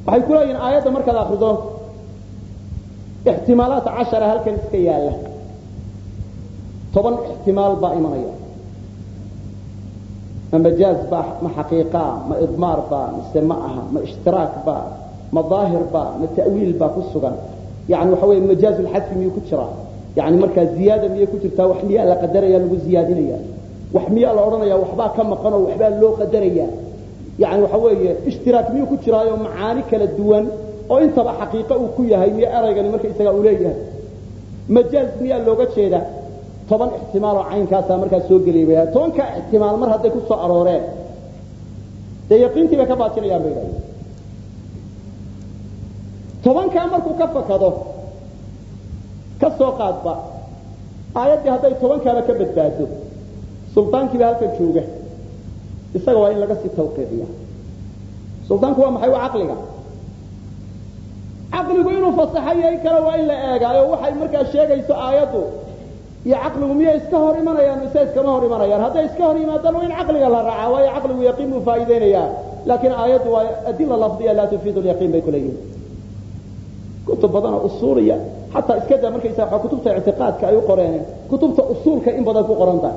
waxay ku leeyihiin aayadda markaad akhrido ihtimaalaat 10 halkan iska yaala 10 ihtimaal baa imanaya ma majaaz baa ma xaqiiqa ma idmar baa istimaaha ma ishtiraak baa ma daahir baa ma ta'wiil baa ku sugan yani waxa weeye majaaz al-hasmi ku jira yani marka ziyada miye ku jirtaa wax miya la qadaraya lagu ziyadinaya wax miya la oranaya waxba ka maqan oo waxba loo qadaraya yani waxa weeye ishtiraak miye ku jiraayo macaani kala duwan oo intaba xaqiiqo uu ku yahay miya araygani marka isaga uu leeyahay majaaz miya looga jeeda 10 ihtimaal oo caynkaas marka soo galeeyay 10 ka ihtimaal mar haday ku soo arooreen yaqiintii ba ka baatinayaan bay leeyahay 10 ka markuu ka fakado ka soo qaadba aayadii haday 10 ka ka badbaado sultaankii ba halka jooga isaga waa in laga sii tawqiiqiya sultaanku waa maxay waa aqliga aqligu inuu fasaxayay kala waa in la eegaayo waxay markaa sheegayso aayadu iyo aqligu miyay iska hor imanayaan mise iska hor imanayaan haday iska hor yimaadaan waa in aqliga la raaca waa aqligu yaqiin u faa'iideynaya laakiin aayadu waa adilla lafdiya la tufiidu al-yaqiin bay kuleeyeen kutub badan usuuliya hatta iska daa markaysa waxa kutubta i'tiqaadka ay u qoreen kutubta usuulka in badan ku qoranta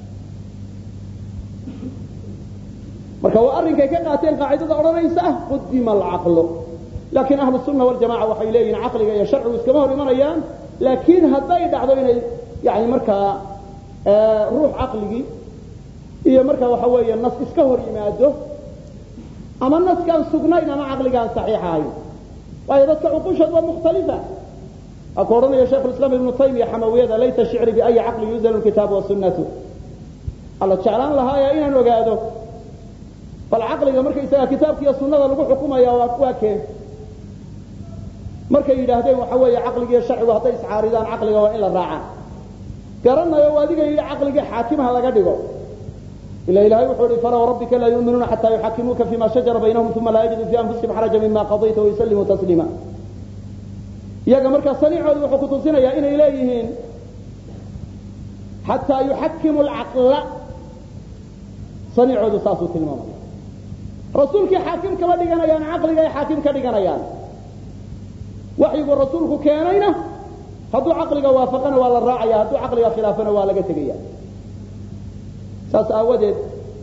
marka waa arrinkay ka qaateen qaacidada oranaysa qudima al-aql laakiin ahlu sunna wal jamaa waxay leeyihiin aqliga iyo sharcigu iska hor imanayaan laakiin haday dhacdo inay yani marka ruux aqligi iyo marka waxa weeye nas iska hor yimaado ama nas kan sugnayn ama aqligan saxiixahay waa dadka uqushad waa mukhtalifa aqoonada sheekh al-islam ibn taymiyyah hamawiyada laysa shi'ri bi ay aqli yuzal al-kitab wa sunnatu alla jaalan lahaa inaan ogaado bal aqliga marka isaga kitaabka iyo sunnada lagu xukumayo waa keen markay yiraahdeen waxa weeye aqliga iyo sharciga haday iscaaridaan aqliga waa in la raaca garanayo waadiga yiri aqliga xaakimaha laga dhigo ila ilaahay wuxuu yiri fara rabbika la yu'minuna hatta yuhakkimuka fima shajara baynahum thumma la yajidu fi anfusihim harajan mimma qadayta wa yusallimu taslima yaga marka saniicoodu wuxuu ku tusinayaa inay leeyihiin hatta yuhakkimu al-aqla saniicoodu saasu tilmaamay rasuulkii xaakim kama dhiganayaan aqliga ay xaakim ka dhiganayaan waxyigu rasuulku keenayna hadduu aqliga waafaqana waa la raacaya hadduu aqliga khilaafana waa laga tagaya saas aawadeed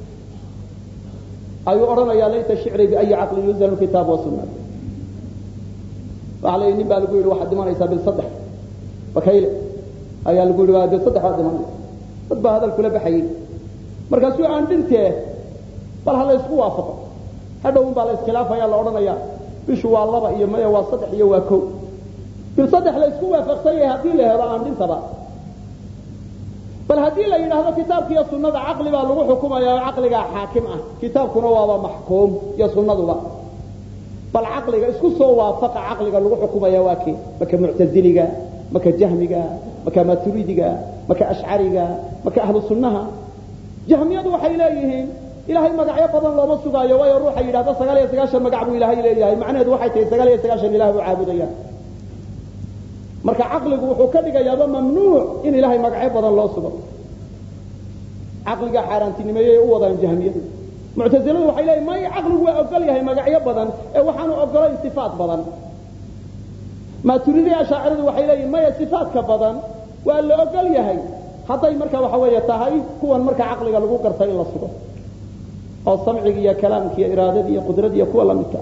ayuu oranayaa layta shi'ri bi ay aqli yuzal kitab wa sunnah waalay nin baa lagu yiri waxa dhimanaysa bil saddex wakayle ayaa lagu yiri waa bil saddex waa dhimanaysa dad baa hadal kula baxay markaas uu aan dhintee bal hal isku waafaqo hadhow baa la iskhilaafaya la oranayaa bishu waa laba iyo maya waa saddex iyo waa koow bil saddex la isku waafaqsan yahay hadii la helo aan dhintaba bal hadii la yiraahdo kitaabka iyo sunnada aqli baa lagu xukumayaa aqliga xaakim ah kitaabkuna waa maxkuum iyo sunnaduba bal aqliga isku soo waafaqa aqliga lagu xukumayaa waa kee maka mu'taziliga maka jahmiga maka maturidiga maka ash'ariga maka ahlu sunnaha jahmiyadu waxay leeyihiin ilaahay magacyo badan looma sugaayo way ruuxa yiraahdo 99 magac buu ilaahay leeyahay macnaheedu waxay tahay 99 ilaahay uu caabudaya marka aqligu wuxuu ka dhigayaa mamnuuc in ilaahay magacyo badan loo sugo aqliga xaaraantinimeeyay u wadaan jahmiyadu mu'taziladu waxay leeyihiin ma aqligu waa ogol yahay magacyo badan ee waxaanu ogolayn sifaat badan ma turidi ash'aridu waxay leeyihiin ma sifaadka badan waa la ogol yahay haday marka waxa weeye tahay kuwan marka aqliga lagu gartay in la sugo oo samciga iyo kalaamka iyo iraadada iyo qudrada iyo kuwa la midka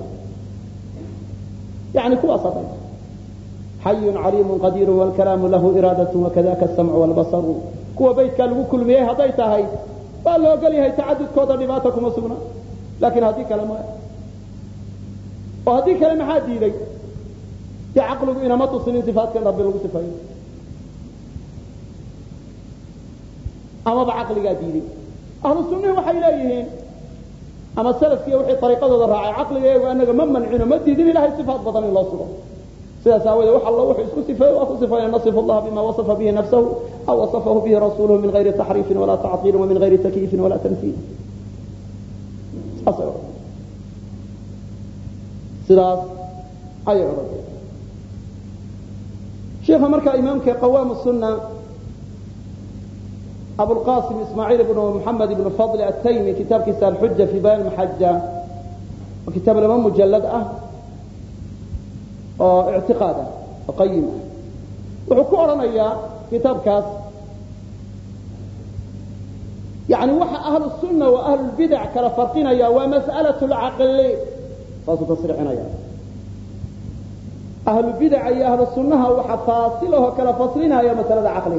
يعني كوا صدق حي عليم قدير والكلام له إرادة وكذاك السمع والبصر كوا بيت كان كل مياه هديتها هاي قال له قال لي هي تعدد كودا لباتكم وسبنا لكن هذه كلمة وهذه كلمة هذه لي يعقلوا إن ما تصل صفات كان رب الله صفاته أما بعقل قاديري أهل السنة وحيليهن أما السلف كي وحي طريقة الراعي عقل وأنك ممن عنا مدي دين الله صفات بطن الله سبحانه سيساوي وحى الله وحي اسكو صفاته وأخو صفاته نصف الله بما وصف به نفسه أو وصفه به رسوله من غير تحريف ولا تعطيل ومن غير تكييف ولا تمثيل أصير سلاس أي عرض شيخ مركا إمامك قوام السنة أبو القاسم إسماعيل بن محمد بن فضل التيمي كتاب كسال الحجة في بيان المحجة وكتاب الإمام مجلد oo i'tiqaad ah oo qayim wuxuu ku oranayaa kitaabkaas يعني وحى أهل السنة وأهل البدع كلا فرقنا يا ومسألة العقل فاسو تصريحنا يا أهل البدع يا أهل السنة وحى فاصله كلا فصلنا يا مسألة العقل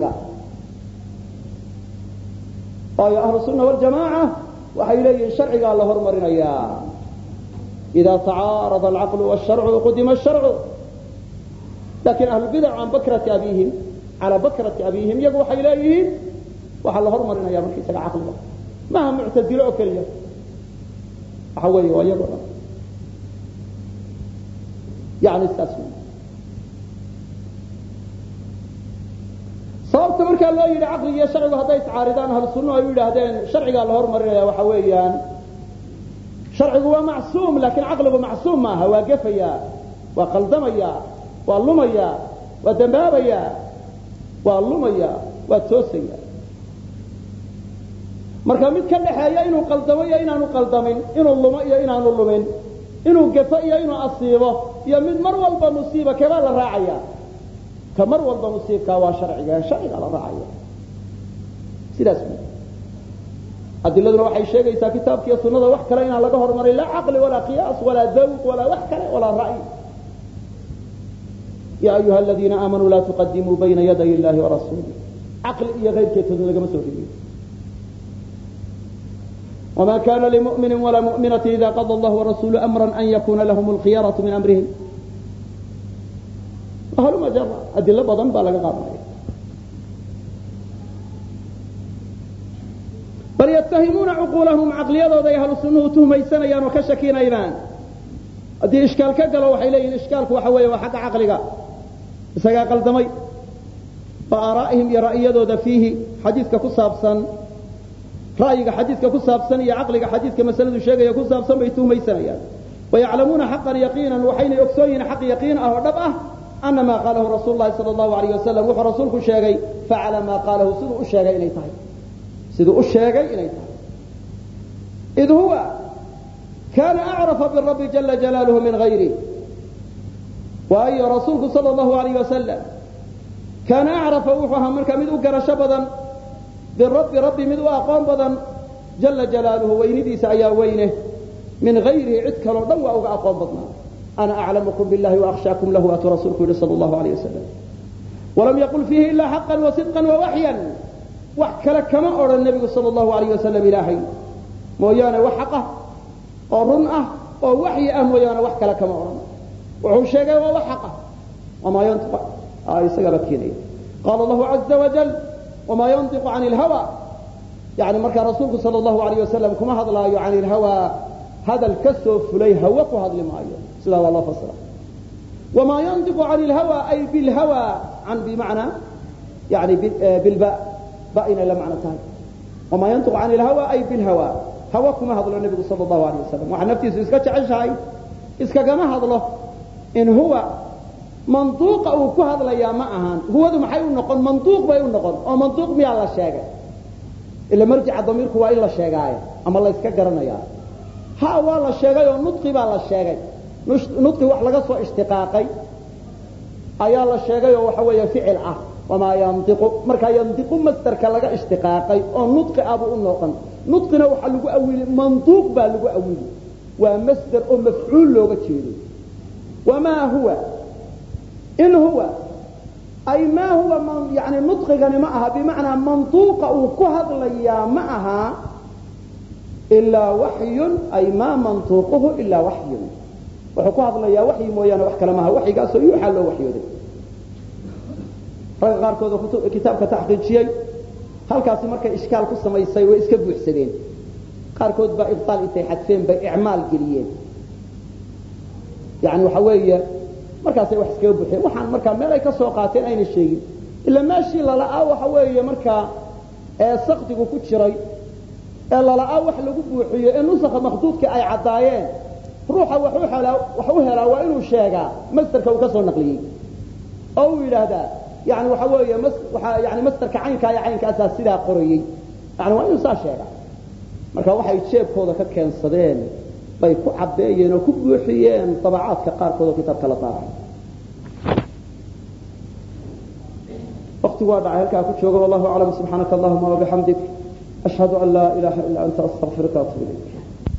يا أهل السنة والجماعة وحي إليه الشرع قال له هرمرنا يا إذا تعارض العقل والشرع قدم الشرع لكن أهل البدع عن بكرة أبيهم على بكرة أبيهم يقول حي إليه وحل هرمرنا يا مركي سجع عقله ما هم معتدلوا كليا حوالي ويقرأ يعني استسلم صارت مركي الله يلي عقلي يا شرع وهذا يتعارضان أهل السنة ويقول هذين شرع قال هرمرنا يا وحويان شرع هو معصوم لكن عقله معصوم ما هو قفيا وقلدميا واللميا ودمبابيا واللميا وتوسيا marka mid ka dhaxeeya inuu qaldamo iyo inaanu qaldamin inuu lumo iyo inaanu lumin inuu gafo iyo inuu asiibo iyo mid mar walba musiiba kaba la raacaya ka mar walba musiibka waa sharciga la raacaya sidaas adiladuna waxay sheegaysaa kitaabkiisa sunnada wax kale inaan laga hormarin la aqli wala qiyaas wala dawq wala wax kale wala ra'yi ya ayuha alladhina amanu la tuqaddimu bayna yaday illahi wa rasulihi aqli iyo ghayrkeedu laga ma soo dhigin وما كان لمؤمن ولا مؤمنة إذا قضى الله ورسوله أمرا أن يكون لهم الخيارة من أمرهم أهل ما جرى أدلة بضن بالغ غابة بل يتهمون عقولهم عقلية ذي أهل السنة تهم يسنيان وكشكين إيمان أدي إشكال كقل وحيلي الإشكال وحوي وحق عقلك سيقال قلدمي فآرائهم يرأي ذو فيه حديثك كصابسا رأيك حديثك كسابسن يا عقلك حديثك مسألة الشيء كسابسن بيتهم يسنيان ويعلمون حقا يقينا وحين يكسوين حق يقين أو دبأه أن ما قاله رسول الله صلى الله عليه وسلم وحى رسولك الشيء فعل ما قاله سدو الشيء إليته سدو الشيء إليته إذ هو كان أعرف بالرب جل جلاله من غيره وأي رسولك صلى الله عليه وسلم كان أعرف وحها من كمد أقر شبدا بالرب رب مدو أقام بدن جل جلاله ويندي سعيا وينه من غير عدك لو أو أقام بدنا أنا أعلمكم بالله وأخشاكم له أتو رسولك صلى الله عليه وسلم ولم يقل فيه إلا حقا وصدقا ووحيا وحكى كما أرى النبي صلى الله عليه وسلم إلهي مويانا وحقه ورنأه ووحي مويانا وحكى كما أرى وعشاقه ووحقه وما ينطق سيبكيني قال الله عز وجل وما ينطق عن الهوى يعني مركا رسولك صلى الله عليه وسلم كما هذا لا عن الهوى هذا الكسف ليه هوق هذا لما سلا والله فصل وما ينطق عن الهوى أي بالهوى عن بمعنى يعني بالباء بائنا لمعنى ثاني وما ينطق عن الهوى أي بالهوى هوكما هذا النبي صلى الله عليه وسلم وعن نفسه إسكا عشاي إسكا كما هذا له إن هو منطوق أو كهذا لا معهن هو ذو محيو النقل منطوق بيو النقل أو منطوق ميا الله الشاقة إلا مرجع ضميرك هو إلا الشاقة أما الله يسكقرنا يا ها والله الشاقة ونطقي بالله الشاقة نطقي وحلقة سوى اشتقاقي أي الله الشاقة وحوى فعل وما ينطق مركا ينطق مستر كلقة اشتقاقي أو نطق أبو النقل نطقنا وحلقوا أول منطوق بالقوا أول ومستر أو مفعول لغة تشيري وما هو إن هو أي ما هو من يعني نطقا معها بمعنى منطوق أو كهض ليا معها إلا وحي أي ما منطوقه إلا وحي وحكوهض ليا وحي مويانا وحكى لماها وحي قاسوا يحل وحي ذي فقال كتاب كتحقيق شيء هل كاسي مركا إشكال قصة ما يساي وإسكبوا حسدين قال كود بإبطال إتحاد فين بإعمال قليين يعني وحوية markaasay wax iska buuxeen waxaan marka meel ay ka soo qaateen ayna sheegin illa maashi la laa waxa weeye marka saqdigu ku jiray la laa wax lagu buuxiyo in nusakha makhduudka ay cadaayeen ruuxa wax u helaa waa inuu sheegaa masdarka uu ka soo naqliyay oo yiraahda yani waxa weeye waxa yani masdarka caynka asaas sida qorayay yani waa inuu saa sheegaa marka waxay jeebkooda ka keensadeen bay ku cabeeyeen oo ku buuxiyeen tabacaadka qaar kood oo kitabka la taabay waqtigu waa dhacay halkaa ku joogo wallahu aclam subxaanaka allahuma wabixamdik ashhadu an laa ilaaha illa anta astaغfiruka wa atuubu ilayk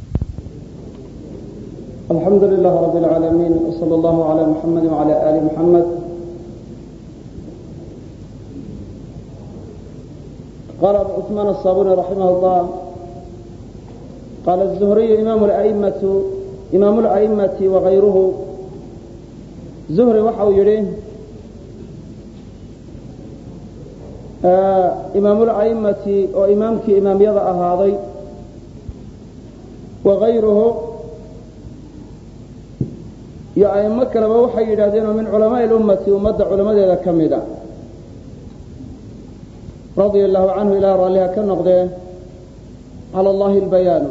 alxamdu lilah rabi اlcaalamiin wsala allahu cala muxamadi wcala ali muxamed قال أبو عثمان الصابوني رحمه الله قال الزهري إمام الأئمة وغيره زهري وحو يريه إمام الأئمة وإمامك إمام يضع هذا وغيره يا أئمة كلمة وحي يرادين من علماء الأمة ومد علماء ذا كمدا رضي الله عنه إلى رالها كالنقضة على الله البيان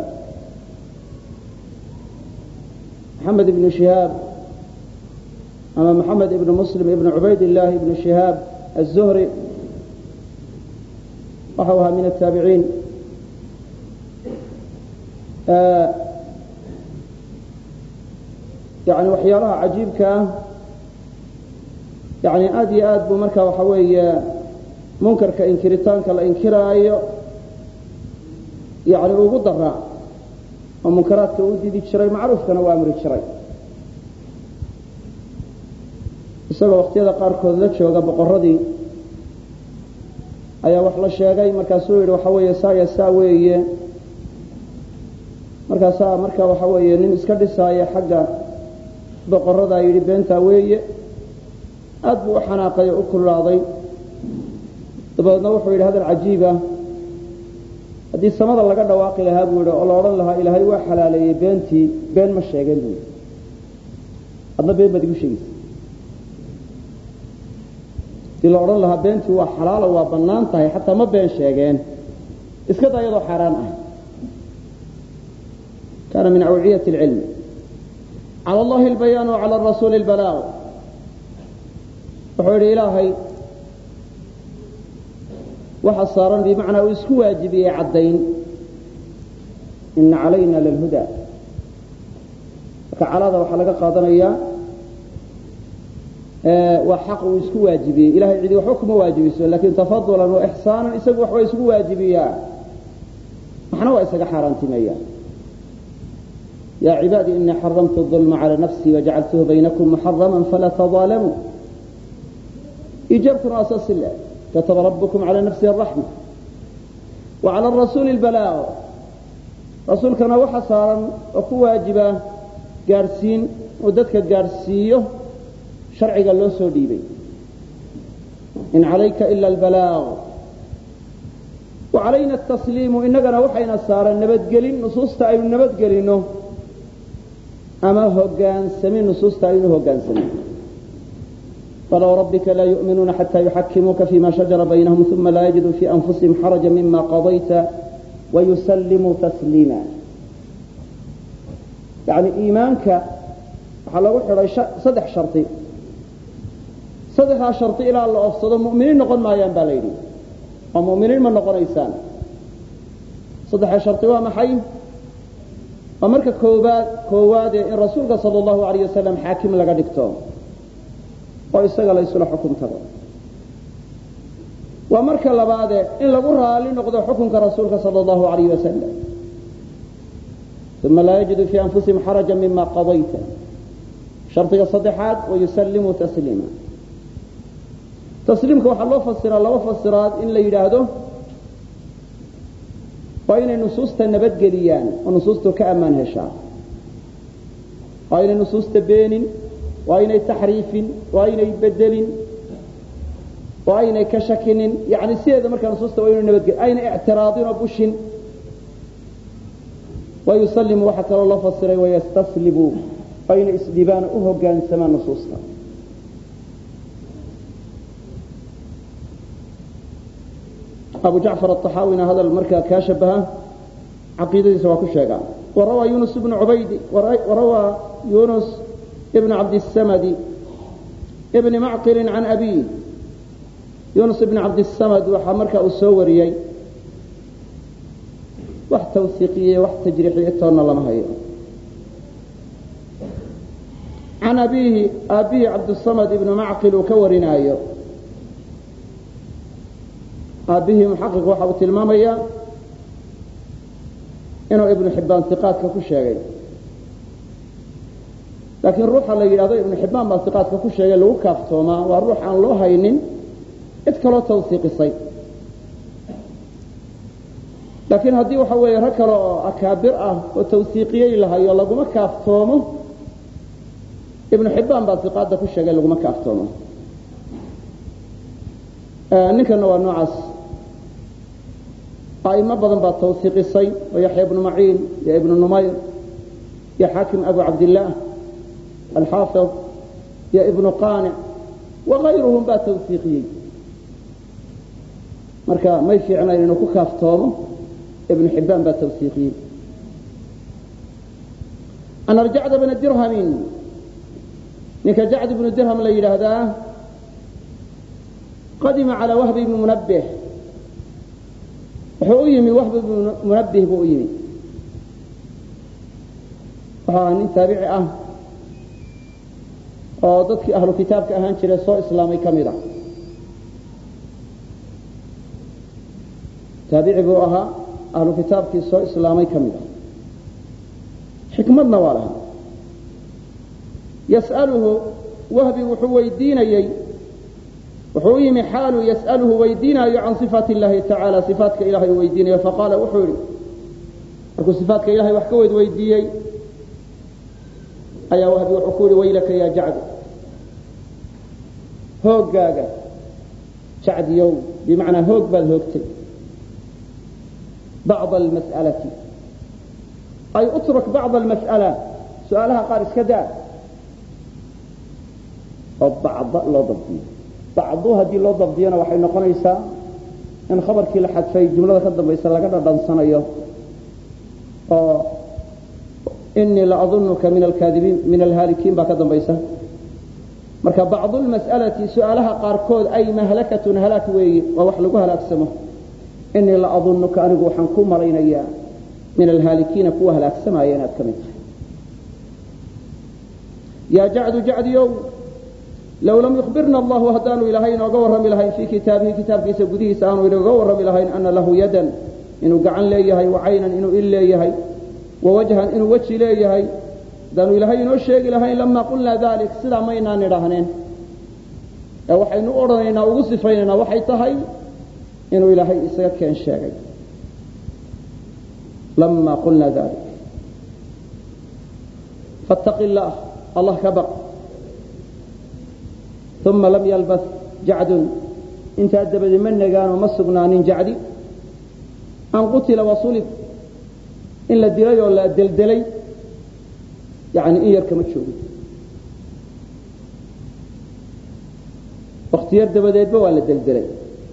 محمد بن شهاب أما محمد بن مسلم بن عبيد الله بن شهاب الزهري وحوها من التابعين يعني وحيالها عجيب كان يعني آدي بمركة وحوي munkarka inkiritaanka la inkiraayo yani ugu daraa oo munkaraadka uu didi jiray macruufkana waa amri jiray isagoo waqtiyada qaarkood la jooga boqoradii ayaa wax la sheegay markaasuu yidhi waxa weeye saa weeye markaasaa marka waxa weeye nin iska dhisaaya xagga boqorada yidhi beentaa weeye aad buu u xanaaqay oo u kululaaday dabeedna wuxuu yidhi hadal cajiiba haddii samada laga dhawaaqi lahaa buu yidhi oo la odhan lahaa ilaahay waa xalaaleeyey beentii been ma sheegeen buu yidhi adna been baad igu sheegaysa haddii la odhan lahaa beentii waa xalaalo waa bannaan tahay xataa ma been sheegeen iska daa iyadoo xaaraan ah kaana min awciyati alcilmi cala allahi albayaan wacala arasuuli albalaaq wuxuu yidhi ilaahay waxa saaran bimacnaa uu isku waajibiyey caddayn ina calayna lalhuda marka calada waxaa laga qaadanayaa waa xaq uu isku waajibiyey ilahay cidi waxba kuma waajibiso lakin tafadulan wa ixsaanan isagu waxba isku waajibiyaa maxna waa isaga xaaraantimeeya ya cibaadi inii xaramtu الظulma calى nafsii wajacaltuhu baynakum muxarama falaa tadaalamuu ijaabtuna waa saas le كتب ربكم على نفسه الرحمة وعلى الرسول البلاغ رسول كان وحصارا وكو واجبا قارسين وددك قارسيه شرعي قال له سوديبي إن عليك إلا البلاغ وعلينا التسليم إننا وحينا صار النبت قلين نصوص تعين النبت قلينه أما هو قان سمين نصوص تعينه هو قان سمين فلو ربك لا يؤمنون حتى يحكموك فيما شجر بينهم ثم لا يجدوا في أنفسهم حرجا مما قضيت ويسلموا تسليما يعني إيمانك على وحر صدح شرطي صدح شرطي إلى الله أفصد المؤمنين نقول ما ينباليني ومؤمنين من نقول إيسان صدح شرطي ومحي ومرك كواد الرسول صلى الله عليه وسلم حاكم لقد اكتوم oo isaga la isla xukuntada waa marka labaad in lagu raali noqdo xukunka rasuulka sallallahu alayhi wasallam thumma la yajidu fi anfusihim harajan mimma qadayta shartiga saddexaad wa yusallimu taslima tasliimka waxa loo fasiraa laba fasiraad in la yiraahdo waa inay nusuusta nabadgeliyaan oo nusuustu ka amaan heshaa waa inay nusuusta beenin وأين تحريف وأين بدل وأين كشكن يعني سيادة مركز نصوصة وأين نبدل أين اعتراض وبش ويسلم وحكى الله فالسري ويستسلب أين إسلبان أهجان سما نصوصة أبو جعفر الطحاوي هذا المركز كاشبها عقيدة سواء كشجع وروى يونس بن عبيد وروى يونس ابن عبد السمد ابن معقل عن أبيه يونس بن عبد السمد وحمرك أسوريي واحد توثيقية واحد تجريحية تورنا الله مهيئ عن أبيه عبد الصمد ابن معقل وكورنايو aabihii muxaqiq waxa uu tilmaamayaa inuu ibnu xibbaan iqaadka ku sheegay laakiin ruuxa la yidhahdo ibnu xibbaan baa iqaadka ku sheegay lagu kaaftoomaa waa ruux aan loo haynin cid kaloo tawsiiqisay laakiin haddii waxa weeye rag kale oo akaabir ah oo tawsiiqiyey lahayo laguma kaaftoomo ibnu xibbaan baa iqaadda ku sheegay laguma kaaftoomo ninkana waa noocaas a'imo badan baa tawsiiqisay oo yaxya ibnu maciin iyo ibnu numayr iyo xaakim abu cabdillaah alxaafid iyo ibnu qaanic wagayruhum baa tawsiiqiyey marka may fiicnayn inuu ku kaaftoomo ibnu xibbaan baa tawsiiqiyey an arjacda bna dirhamin ninka jacd ibnu dirham la yidhaahdaa qadima calى wahb ibni munabbih wuxuu u yimi wahb ibnu munabbih buu u yimi wuxuu ahaa nin taabici ah oo dadkii ahlu kitaabka ahaan jiray soo islaamay ka mid a taabici buu ahaa ahlu kitaabkii soo islaamay ka mid a xikmadna waa lahaa yas'aluhu wahbi wuxuu weydiinayey wuxuu u yimi xaalu yas'aluhu weydiinaayo can صifaati اllahi tacaala صifaatka ilahay uu weydiinayo faqaala wuxuu yidhi markuu صifaatka ilahay wax ka weydiiyey ayaa wahbi wuxuu ku yihi waylaka ya jacd hooggaaga jacdiyow bimacnaa hoog baad hoogtay bacضa almas'alati ay utruk bacضa almas'ala su-aalaha qaar iska daa oo bacda loo dabdiyo bacdu haddii loo dabdiyana waxay noqonaysaa in khabarkii la xadfay jumlada ka dambaysa laga dhadhansanayo oo inii la adunuka min alkaadibiin min alhaalikiin baa ka dambaysa marka bacdu lmas'alati su-aalaha qaarkood ay mahlakatun halaag weeye waa wax lagu halaagsamo inii la adunuka anigu waxaan ku malaynayaa min alhaalikiina kuwa halaagsamaya inaad ka mid tahay yaa jacdu jacdiyow low lam yukhbirna allahu haddaanu ilaahay inooga warrami lahayn fii kitaabihi kitaabkiisa gudihiisa aanu inooga warrami lahayn ana lahu yadan inuu gacan leeyahay wa caynan inuu il leeyahay wa wajhan inuu weji leeyahay haddaanu ilaahay inoo sheegi lahayn lamaa qulnaa dalik sidaa maynaan idhaahneen ee waxaynu u odhanaynaa ugu sifaynaynaa waxay tahay inuu ilaahay isaga keen sheegay lamaa qulnaa dalik fattaqi illaah allah ka baq uma lam yalbas jacdun intaa dabadi ma negaanoo ma sugnaanin jacdi an qutila wasulib in la dilay oo la deldelay yani in yar kama joogin wakhtiyar dabadeedba waa la deldelay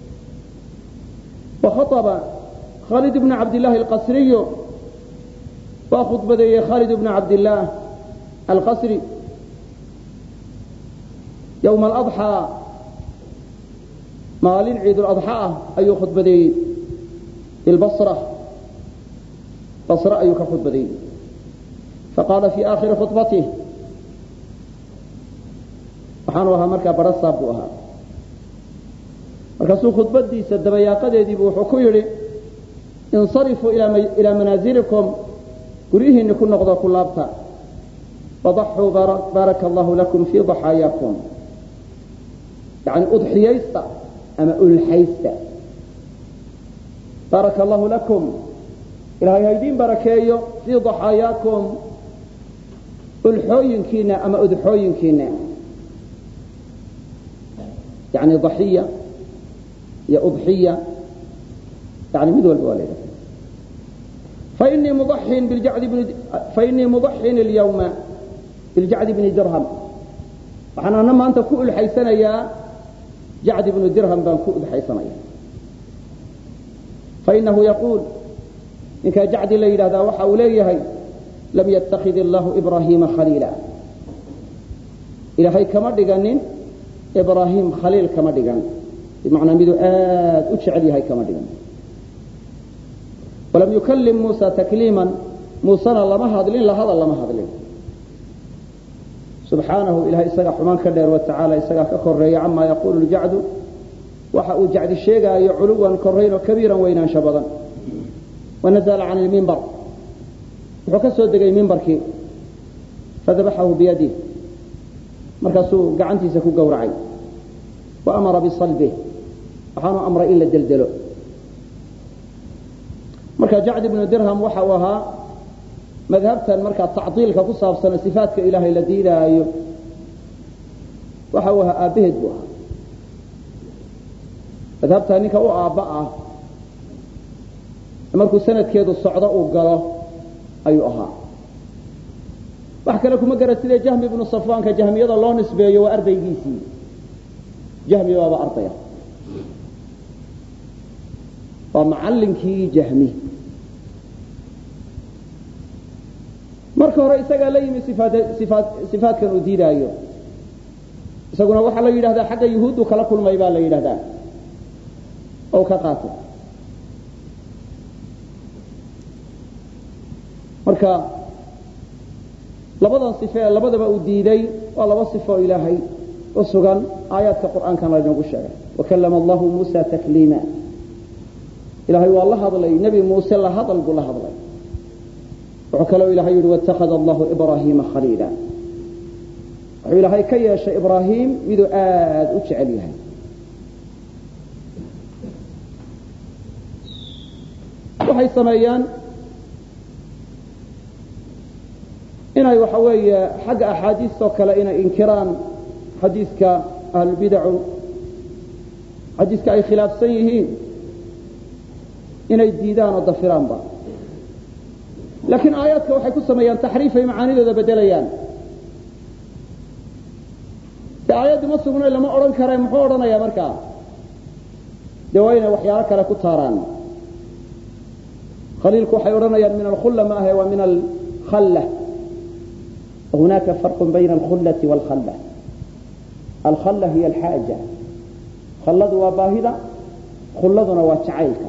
wakhaطba khaalid bnu cabdillaahi alqasriyu waa khudbadeeyey khaalid bnu cabdillaah alqasri yowma aladxaa maalin ciiduladxa ah ayuu khudbadeeyey bilbasra basra ayuu ka khudbadeeyey faqaala fii aakhiri khudbatih waxaanu ahaa markaa barasaab buu ahaa markaasuu khudbadiisa dabayaaqadeediibu wuxuu ku yidhi insarifuu ilaa manaasilikum guryihiinni ku noqdo ku laabta wadaxuu baaraka allahu lakum fii daxaayaakum yani udxiyaysta ama ulxaysta baaraka allahu lakum ilahay haydiin barakeeyo fii daxaayaakum ulxooyinkiina ama udxooyinkiina yani daxiya iyo udxiya yani mid walba waa la yidhaha fainii mudaxin اlyawma biljacdi bni dirham waxaan ana maanta ku ulxaysanayaa jacd ibnu dirham baan ku udxaysanaya fainahu yaquul ninkaa jacdi la yidhahdaa waxa uu leeyahay lam yatakid illaahu ibraahiima khaliila ilaahay kama dhiganin ibraahim khaliil kama dhigan bimacnaa miduu aad u jecel yahay kama dhigan walam yukallim muusa takliiman muusena lama hadlin lahadal lama hadlin subxaanahu ilahay isagaa xumaan ka dheer watacaala isagaa ka koreeya camaa yaquulu ljacdu waxa uu jacdi sheegaayo culuwan korrayn oo kabiiran weynaan shabadan wanazala can ilmimbar wuxuu ka soo degay mimbarkii fadabaxahu biyadihi markaasuu gacantiisa ku gowracay wa amara bisalbih waxaanu amray in la deldelo marka jacd ibnu dirham waxa uu ahaa madhabtan marka tacdiilka ku saabsan sifaatka ilaahay la diidaayo waxa uu ahaa aabaheed buu ahaa madhabta ninka u aabba ah markuu sanadkeedu socdo uu galo ayuu ahaa wax kale kuma garatide jahmi ibnu safwaanka jahmiyada loo nisbeeyo waa ardaygiisii jahmi waaba ardaya waa macallinkii jahmi marka hore isagaa la yimi sifaadkan uu diidaayo isaguna waxaa la yidhahdaa xagga yuhuuddu kala kulmay baa la yidhahdaa oo ka qaatay marka labadan sife labadaba uu diiday waa laba sifo ilaahay u sugan aayaadka qur'aankan laynoogu sheegay wakallama allahu muusa takliima ilaahay waa la hadlay nebi muuse la hadal buu la hadlay wuxuu kaloo ilaahay yidhi waاtakhada allahu ibraahiima khaliila wuxuu ilaahay ka yeeshay ibraahim miduu aad u jecel yahay waxay sameeyaan inay waxa weeye xagga axaadiistoo kale inay inkiraan xadiiska ahlulbidacu xadiiska ay khilaafsan yihiin inay diidaan oo dafiraanba laakiin aayaadka waxay ku sameeyaan taxriifay macaanidooda bedelayaan de aayaddu ma sugno lama odhan kare muxuu odhanayaa markaa dee waa inay waxyaalo kale ku taaraan khaliilku waxay odhanayaan min alkhulla ma ahe waa min alkhalla وهناك فرق بين الخلة والخلة الخلة هي الحاجة خلد وباهدة خلدنا وشعيلك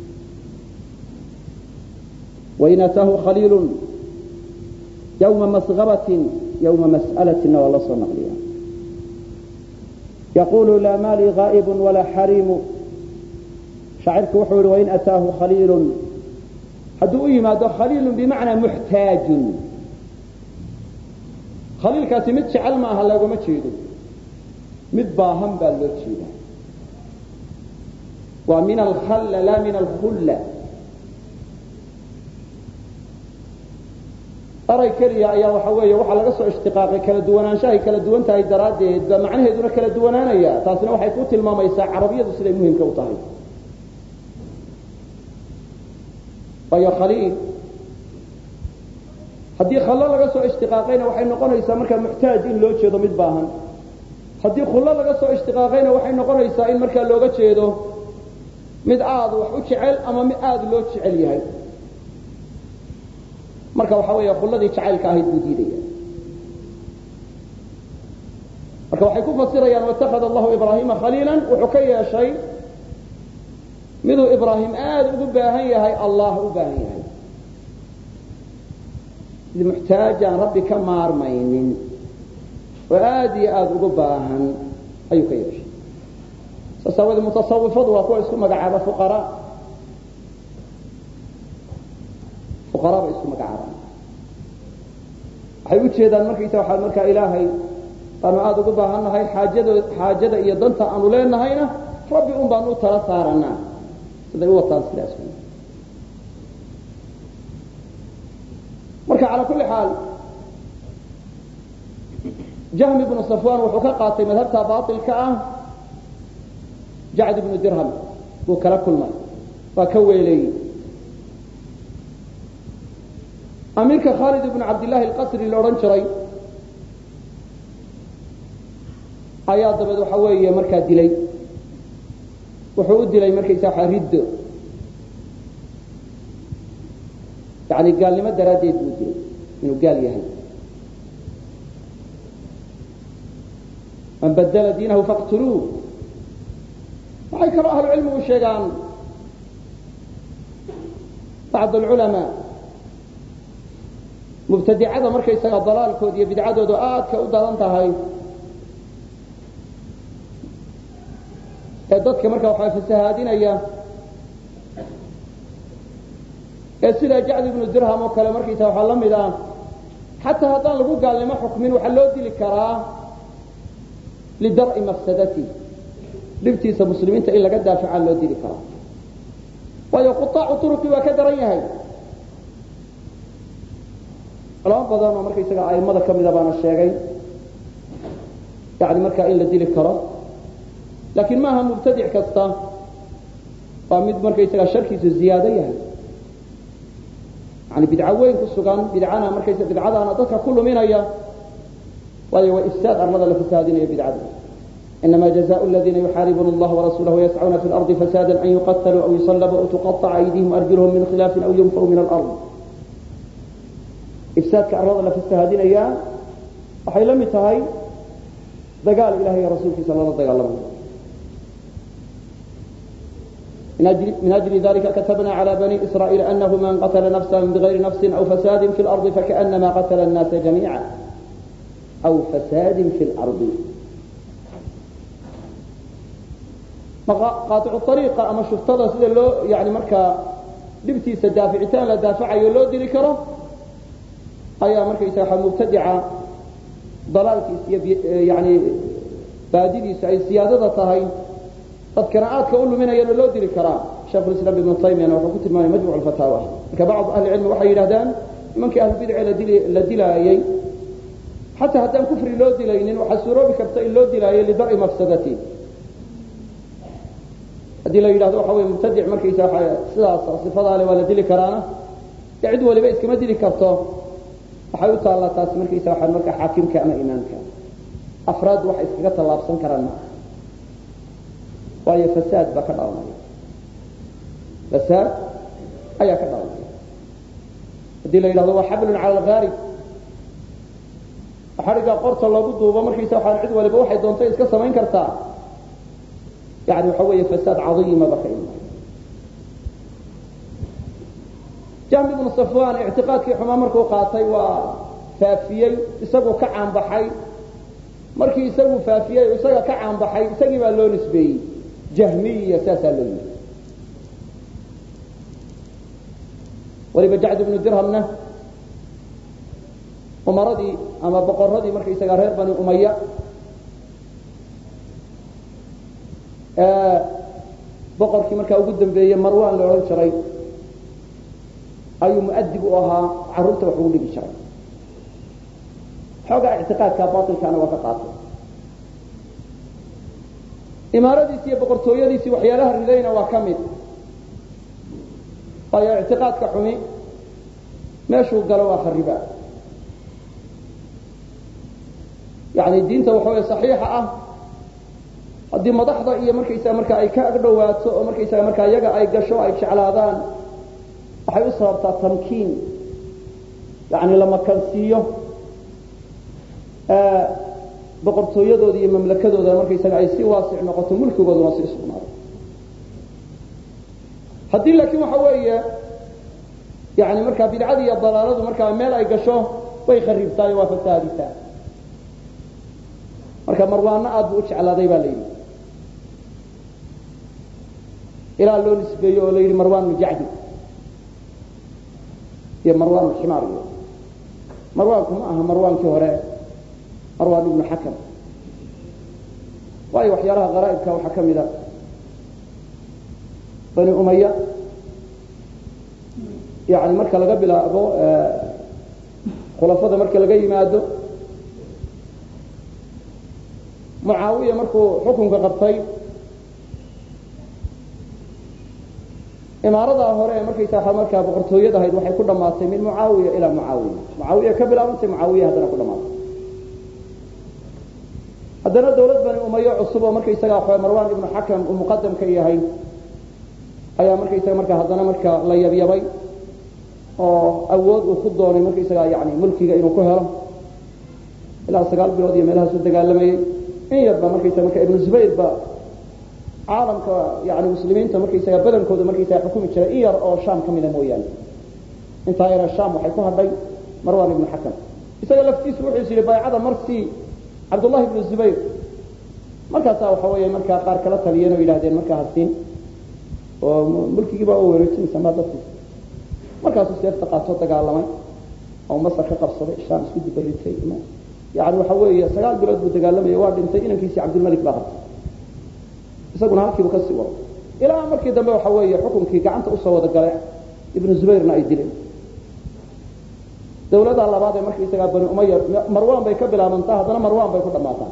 وإن أتاه خليل يوم مسغبة يوم مسألة والله صنقليا يقول لا مالي غائب ولا حريم شعرك وحول وإن أتاه خليل حدوئي ما ده خليل بمعنى محتاج khaliilkaasi mid jecel ma aha laguma jeedo mid baahan baa loo jeedaa waa min alkhalla laa min alkhulla eray keliya ayaa waxa weeye waxaa laga soo ishtiqaaqay kala duwanaanshahay kala duwan tahay daraaddeed baa macnaheeduna kala duwanaanaya taasina waxay ku tilmaamaysaa carabiyadu siday muhimka u tahay waayo khaliil haddii khallo laga soo ishtiqaaqayna waxay noqonaysaa markaa muxtaaj in loo jeedo mid baahan haddii khullo laga soo ishtiqaaqayna waxay noqonaysaa in markaa looga jeedo mid aad wax u jecel ama mid aad loo jecel yahay marka waxa weeye khulladii jacaylka ahayd buu diidaya marka waxay ku fasirayaan watakhada allahu ibraahiima khaliilan wuxuu ka yeeshay miduu ibraahim aad ugu baahan yahay allah u baahan yahay muxtaaj aan rabbi ka maarmaynin oo aad iyo aad ugu baahan ayuu ka yeeshay saas aawadeed mutasawifadu waa kuwa isku magacaaba fuqaraa bay isku magacaabaan waxay u jeedaan markaysa waxaa markaa ilaahay baanu aad ugu baahannahay xaajada iyo danta aanu leenahayna rabbi un baanu u tala saaranaa siday u wataan sidaas marka calى kuli xaal jahmi ibnu safwan wuxuu ka qaatay madhabta baailka ah jacd ibnu dirham buu kala kulmay waa ka weeleeyey amiirka khaalid ibnu cabdillahi alqasri la odhan jiray ayaa dabeed waxa weeye markaa dilay wuxuu u dilay markaysa waxa riddo yani gaalnimo daraaddeed buu dilay inuu gaal yahay man badla diinahu faqtuluuh waxay kaloo ahlu cilmigu sheegaan bacd alculamaa mubtadicada markaysaga dalaalkooda iyo bidcadoodu aadka u daran tahay ee dadka marka waxa fasahaadinaya ee sida Jacd ibn Dirham oo kale markiisa waxa la mid ah hatta haddaan lagu gaalnimo xukmin waxa loo dili karaa lidar'i mafsadati dhibtiisa muslimiinta in laga daafaca loo dili karaa waayo qutaacu turuqi waa ka daran yahay laba badan oo markay isaga aymada kamida baana sheegay yani marka in la dili karo laakiin maaha mubtadic kasta waa mid markay isaga sharkiisu ziyaado yahay yani bidca weyn ku sugan bidcana markay bidcadaana dadka ku luminaya waayo waa ifsaad armada la fasaadinayo bidcada إنما جزاء الذين يحاربون الله ورسوله ويسعون في الأرض فسادا أن يقتلوا أو يصلبوا أو تقطع أيديهم وأرجلهم من خلاف أو ينفوا من الأرض إفساد كأرض الله في السهادين إياه وحي لم يتهي دقال إلهي يا رسولك صلى الله عليه وسلم من أجل ذلك كتبنا على بني إسرائيل أنه من قتل نفسا بغير نفس أو فساد في الأرض فكأنما قتل الناس جميعا أو فساد في الأرض قاطع الطريقة أما شفتها سيدا لو يعني مركا دبتي سدافعتان لا دافع يلو دي كره أي مركا يساحة مبتدعة ضلالك يعني باديدي سيادة طهي قد كراءات كأولو منها يلو دي كره شيخ الإسلام ابن تيمية أنا وكتب معي مجموع الفتاوى كبعض أهل العلم وحي الهدان من كأهل البدع لدلايي حتى هدان كفر لو دلايين وحسوروا بكبتئ لو دلايي لدرء مفسدتي hadii la yiraahdo waxa way mubtadic markaysa sidaas sifadaale wala dili karaana cid waliba iskama dili karto waxay u taala taas markaysa waxa marka xaakimka ama imaamka afraad waxa iskaga talaabsan karaan waayo fasaad ba ka dhalanaya fasaad ayaa ka dhalanaya hadii la yiraahdo waa hablun ala al-gharib xariga qorta lagu duubo markaysa waxa cid waliba waxay doonto iska samayn kartaa يعني وحوي فساد عظيم بخيل جامد بن صفوان اعتقاد كي حمام مركو قاطي وفافيي اسقو كعان بحي مركي اسقو فافيي اسقو كعان بحي اسقي با لو نسبي جهميه اساسا لي ولي بجعد بن درهمنا ومردي اما بقردي مركي اسقا رير بني اميه boqorkii marka ugu dambeeyay Marwan la oran jiray ayuu muadib u ahaa carruurta wax ugu dhigi jiray xogaa i'tiqaadka baatilkana waa ka qaatay imaaradiisa iyo boqortooyadiisa waxyaalaha ridayna waa kamid ayaa i'tiqaadka xumi meeshuu galo waa khariba yani diinta waxa way saxiixa ah hadii madaxda iyo markaysa marka ay ka agdhawaato oo markaysa marka iyaga ay gasho ay jeclaadaan waxay u sababtaa tamkiin yani lama kansiyo boqortooyadooda iyo mamlakadooda markaysa ay si waasic noqoto mulkigooda waa si sugnaado hadii laakiin waxa weeye yani marka bidcada iyo dalaaladu marka meel ay gasho way kharibtaa waa fasaaditaa marka marwaana aad u jeclaaday baa leeyahay إلى اللون سبيه ولا يري مروان مجعدي يا مروان الحمار مروانكم مروان كهراء مروان ابن حكم واي وحيارها غرائب وحكم ذا بني أمية يعني مركا لقبل أبو خلافة مركا لقي مادو معاوية مركو حكم كقرطي إمارة هوري مركيسا مركا بقرطوية هيد waxay ku dhamaatay min Muawiya ila Muawiya ka bilaabantay Muawiya hadana ku dhamaatay hadana dawlad bani Umayya cusub oo markay isaga xooy Marwan ibn Hakam oo muqaddam ka yahay ayaa markay isaga marka hadana marka la yabyabay oo awood uu ku doonay markay isaga yaani mulkiga inuu ku helo ila 9 bilood iyo meelaha soo dagaalamay in yarba markay isaga marka Ibn Zubayr ba عالمك يعني مسلمين تمركي سيا بدن كود مركي سيا حكومة شرعية أو شام كمينة مويان انت هاي الشام وحيكون هذي مروان بن حكم يسأل لفتيس روح يصير بايع هذا مرسي عبد الله بن الزبير markaasaa waxa weeye markaa qaar kala taliyeen oo yidhahdeen markaa hasiin oo mulkigiiba oo wareejinaysa maa dadkiisa markaasuu seefta qaatoo dagaalamay oo masar ka qabsaday shaam isku dibaritay yani waxa weeye 9 bilood buu dagaalamaya waa dhintay inankiisii cabdilmalik baa qabtay isaguna halkiibu kasii wado ilaa markii dambe waxa weeye xukunkii gacanta usoo wada galay ibnu zubayrna ay dileen dawladda labaad ee markii isaga bani umayya marwaan bay ka bilaabantaa haddana marwaan bay ku dhamaataa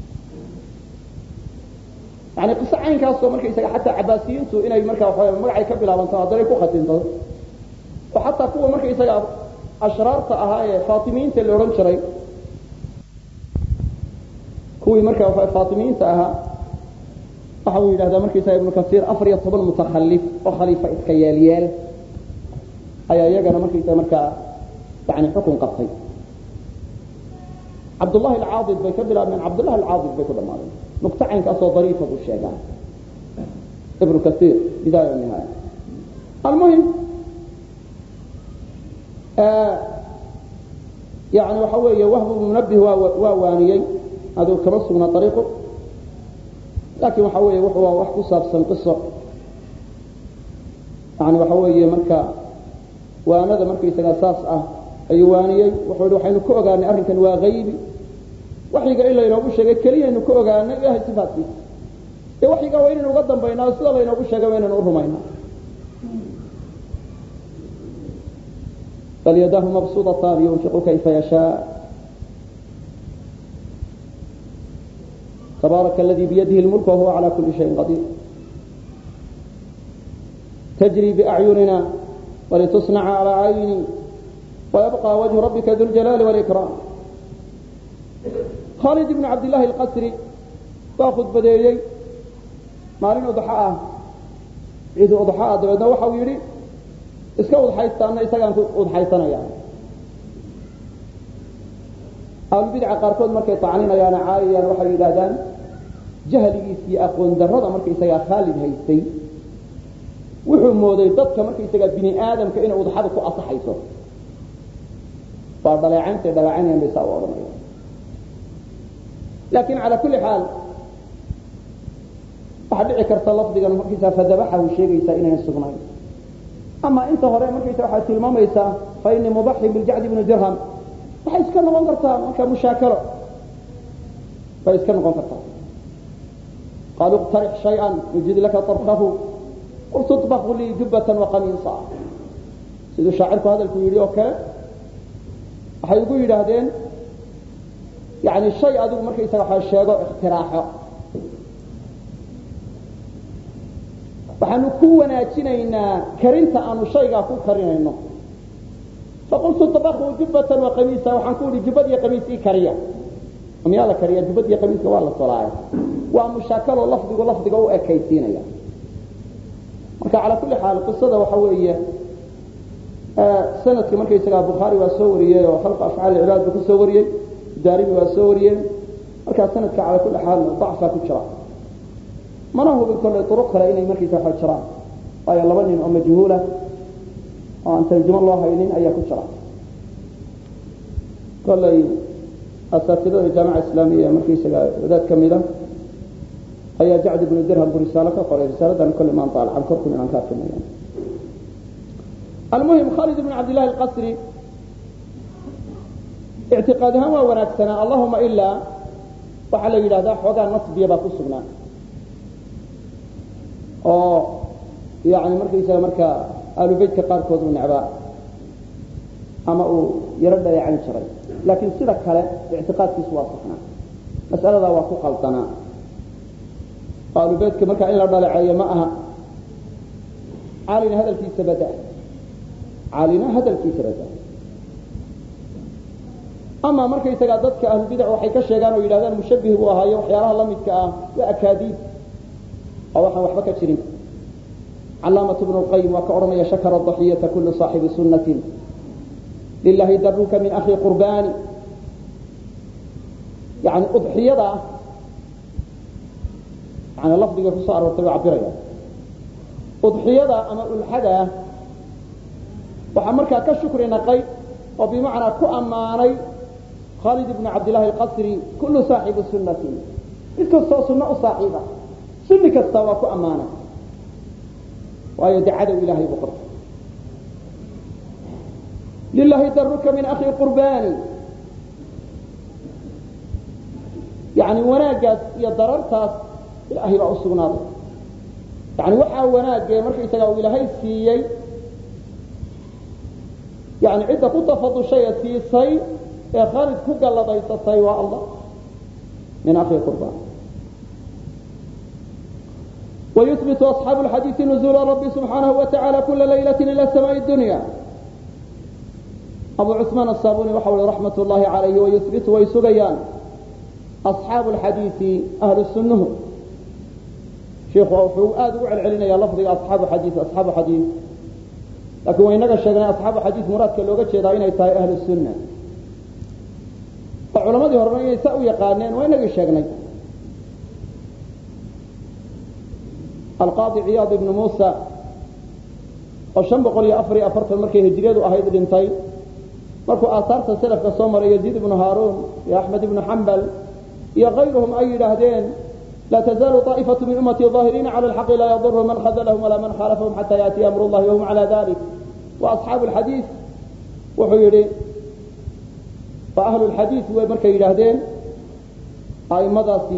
yani qisa caynkaasoo markii isaga xataa cabaasiyiintu inay markaa waxa magacay ka bilaabanto haddana ku khatinto oo xataa kuwa markii isaga ashraarta ahaa ee faatimiinta la oran jiray kuwii markaa faatimiinta ahaa waxa uu yidhahdaa markii isaga ibnu kasiir 14 mutakhallif oo khaliifa iska yeelyeel ayaa iyagana markii isaga markaa يعني حكم قبطي عبد الله العاضد بيكبر من عبد الله العاضد بيكبر ماله مقطعين كأصل ظريفة والشيطان ابن كثير بداية والنهاية المهم يعني وحوية وهب منبه ووانيي هذا كرس من طريقه لكن وحوية وحوى وحكو صابسا قصة يعني وحوية مركا وانا ذا مركا يساساس ayuwaaniyay wuxuu waxaynu ku ogaanay arrinkan waa qaybi waxiga ilaa inoo sheegay kaliya inuu ku ogaanay ilaahay sifaadkiisa ee waxiga waa inuu uga dambeynaa sida la inoo sheegay waa inuu rumaynaa bal yadahu mabsuutatan yunfiqu kayfa yasha تبارك الذي بيده الملك وهو على كل شيء قدير تجري بأعيننا ولتصنع على عيني ويبقى وجه ربك ذو الجلال والإكرام خالد بن عبد الله القسري تأخذ بديي مالين أضحاء عيد أضحاء دبنا وحويري اسكو أضحيتنا إسكان أضحيتنا يعني أهل البدعة قاركود مركي طعنينا يعني عاي يعني وحوي دادان جهلي في أقوان درد مركي إسكا خالد هيستي وحو موضي ضدك مركي إسكا بني آدم كإن أضحاء أصحيته فضلعنت دلعني بسوا لكن على كل حال واحد عكرت لفظا مركيسا فذبحه شيغيسا انه سغناي اما انت هره مركيسا waxa tilmaamaysa fa inni mudahi bil ja'd ibn dirham waxa iska noqon kartaa marka mushaakaro fa iska noqon kartaa قالوا اقترح شيئا يجد لك طرفه وتطبخ لي جبة وقميصا سيدو شاعركم هذا الكويري اوكي waxay ugu yiraahdeen yaani shay adigu markay isaga waxa sheego ikhtiraaqo waxaanu ku wanaajinaynaa karinta aanu shayga ku karinayno faqultu tabakhu jubbatan wa qamisa waxaan ku yiri jubbad iyo qamiis ii kariya amya la kariya jubbad iyo qamiiska waa la tolaayo waa mushaakalo lafdiga u ekaysiinaya marka ala kulli xaal qisada waxa weeye sanadkii markay isaga Bukhari waa soo wariyay oo khalq afcaal ilaad ku soo wariyay daarimi waa soo wariyay marka sanadka ala kulli xaal dacfa ku jira mana hubo kulli turuq kale inay markay ka xajiraan ay laba nin oo majhuula oo aan tarjuma loo haynin ayaa ku jira kulli asatidada jaamaca islaamiga markay isaga wadaad kamida ayaa jacd ibn dirham risaala ka qoray risaaladan kulli ma taal aan korku inaan ka fiirinayo المهم خالد بن عبد الله القسري اعتقادها ما وناكسنا اللهم إلا وحل إلى ذا حوغا نصب يبا كسبنا يعني مركا آل بيت كقاركوز من عباء أما يرد يعني شري لكن سيدك هلا اعتقاد في سواصفنا مسألة ذا وقو قلطنا آل بيت كمركا إلا ضلعي معها عالين هذا في سبدا عالنا هذا الكيسرة أما مركز تجددك أهل البدع وحيك الشيطان وإلى ذا المشبه وهاي وحيارها لم يتكأ وأكاذيب أو وحبك تشرين علامة ابن القيم وكأرمي شكر الضحية كل صاحب سنة لله درك من أخي قربان يعني أضحية يعني لفظ في صار وتبع بريا أضحية أما الحدث وحمرك كشكر نقي وبمعنى كأماني خالد بن عبد الله القسري كل صاحب السنة inkastoo sunno u saaxiiba sunni kasta waa ku ammaana waayo dacada ilaahay buu qortay lillahi darruka min akhi qurbani yani wanaagaas iyo darartaas ilaahay baa u sugnaaday yani waxaa wanaagee markaysaga uu ilaahay siiyey yani cidda ku tafadushay ee siisay ee khalid ku galladaysatay waa allah min akhi qurbani ويثبت أصحاب الحديث نزول رب سبحانه وتعالى كل ليلة إلى سماء الدنيا أبو عثمان الصابوني وحول رحمة الله عليه ويثبت ويسقيان أصحاب الحديث أهل السنة شيخ وآد وعلى العلن يا لفظ أصحاب حديث لكن وإنك الشيخنا أصحاب حديث مراد كاللغة شيطانين يتاي أهل السنة وعلماء هرمين يسأوا يقانين وإنك الشيخنا القاضي عياض بن موسى وشنبقل يأفري أفرت المركي هجريد وأهيد الانتي مركو آثارت السلف كالصومر يزيد بن هارون يا أحمد بن حنبل يا غيرهم أي لهدين لا تزال طائفة من أمتي ظاهرين على الحق لا يضر من خذلهم ولا من خالفهم حتى يأتي أمر الله وهم على ذلك وأصحاب الحديث وحيري فأهل الحديث ومركي لهدين أي مضاسي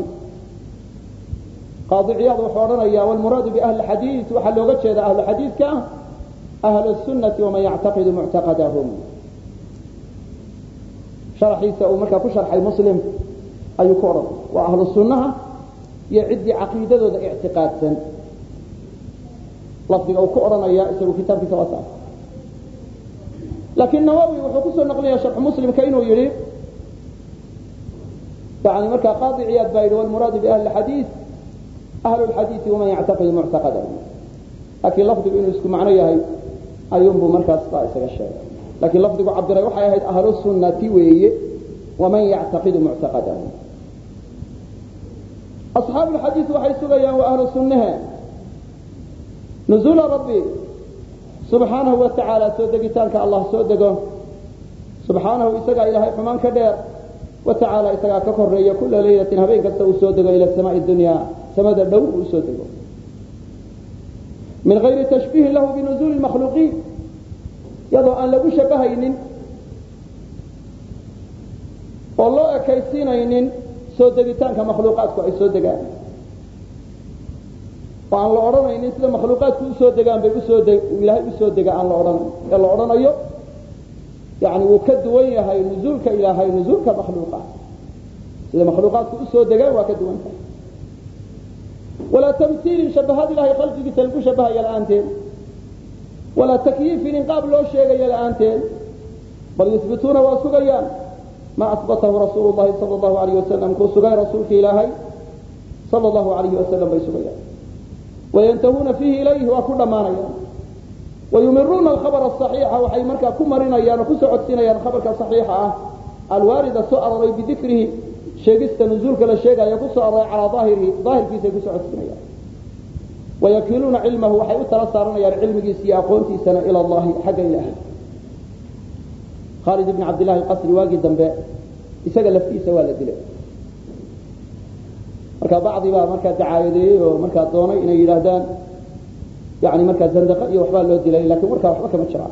قاضي عياض وحورنا والمراد بأهل الحديث وحل وجه أهل الحديث كأهل السنة ومن يعتقد معتقدهم شرح يسأل مركا كشرح المسلم أي كورة وأهل السنة يعد عقيدة ذا اعتقاد سن لفظ أو كورنا يسأل كتاب في توسع لكن النووي وحكوس النقلية شرح مسلم كأنه يريد يعني مركا قاضي عياض بايد والمراد بأهل الحديث أهل الحديث ومن يعتقد معتقدهم لكن لفظ إنه يسكن معناه هي أيوم بمركز طائس الشيء لكن لفظ عبد الله وحي أهل السنة وي ومن يعتقد معتقدهم أصحاب الحديث وحي سجيا وأهل السنة نزول ربي سبحانه وتعالى سودقتان كالله سودقه سبحانه يسقى إلهي فمان كدير وتعالى يسقى كفرية كل ليلة هبين كستو سودقه إلى السماء الدنيا سمد الدور وسودقه من غير تشبيه له بنزول المخلوقين يضع أن لو شبهين والله كيسينين سودقتان كمخلوقاتك أي سودقان وأن لا أرانين سيدا مخلوقاتك سودقان بيسودق وإلهي بيسودقان أن لا أرانين يلا أران أيو يعني وكدوية هاي نزولك إلى هاي نزولك مخلوقات سيدا مخلوقاتك سودقان وكدوية ولا تمثيل شبهات الله خلقك تلقوا شبه يا الآنتين ولا تكييف إنقاب له شيء يا الآنتين بل يثبتون وسقيان ما أثبته رسول الله صلى الله عليه وسلم كو سقي رسولك إلهي صلى الله عليه وسلم بيسقيان وينتهون فيه إليه وكل ما نيان ويمرون الخبر الصحيح وحي مركا كمرنا يان كسعد سنيان خبرك صحيحة الوارد سؤال بذكره شيغست نزولك لا شيغا يقص على ظاهر في سيغس عدسنيا ويكلون علمه وحي ترسارنا يا علمي سياقونتي سنه الى الله حق الله خالد بن عبد الله القصري واجد دنبه isaga laftiisa waa la dilay marka bacdi baa marka dacaayaday oo marka doonay inay yiraahdaan yaani marka zandaqa iyo waxba loo dilay laakiin marka waxba kama jiraan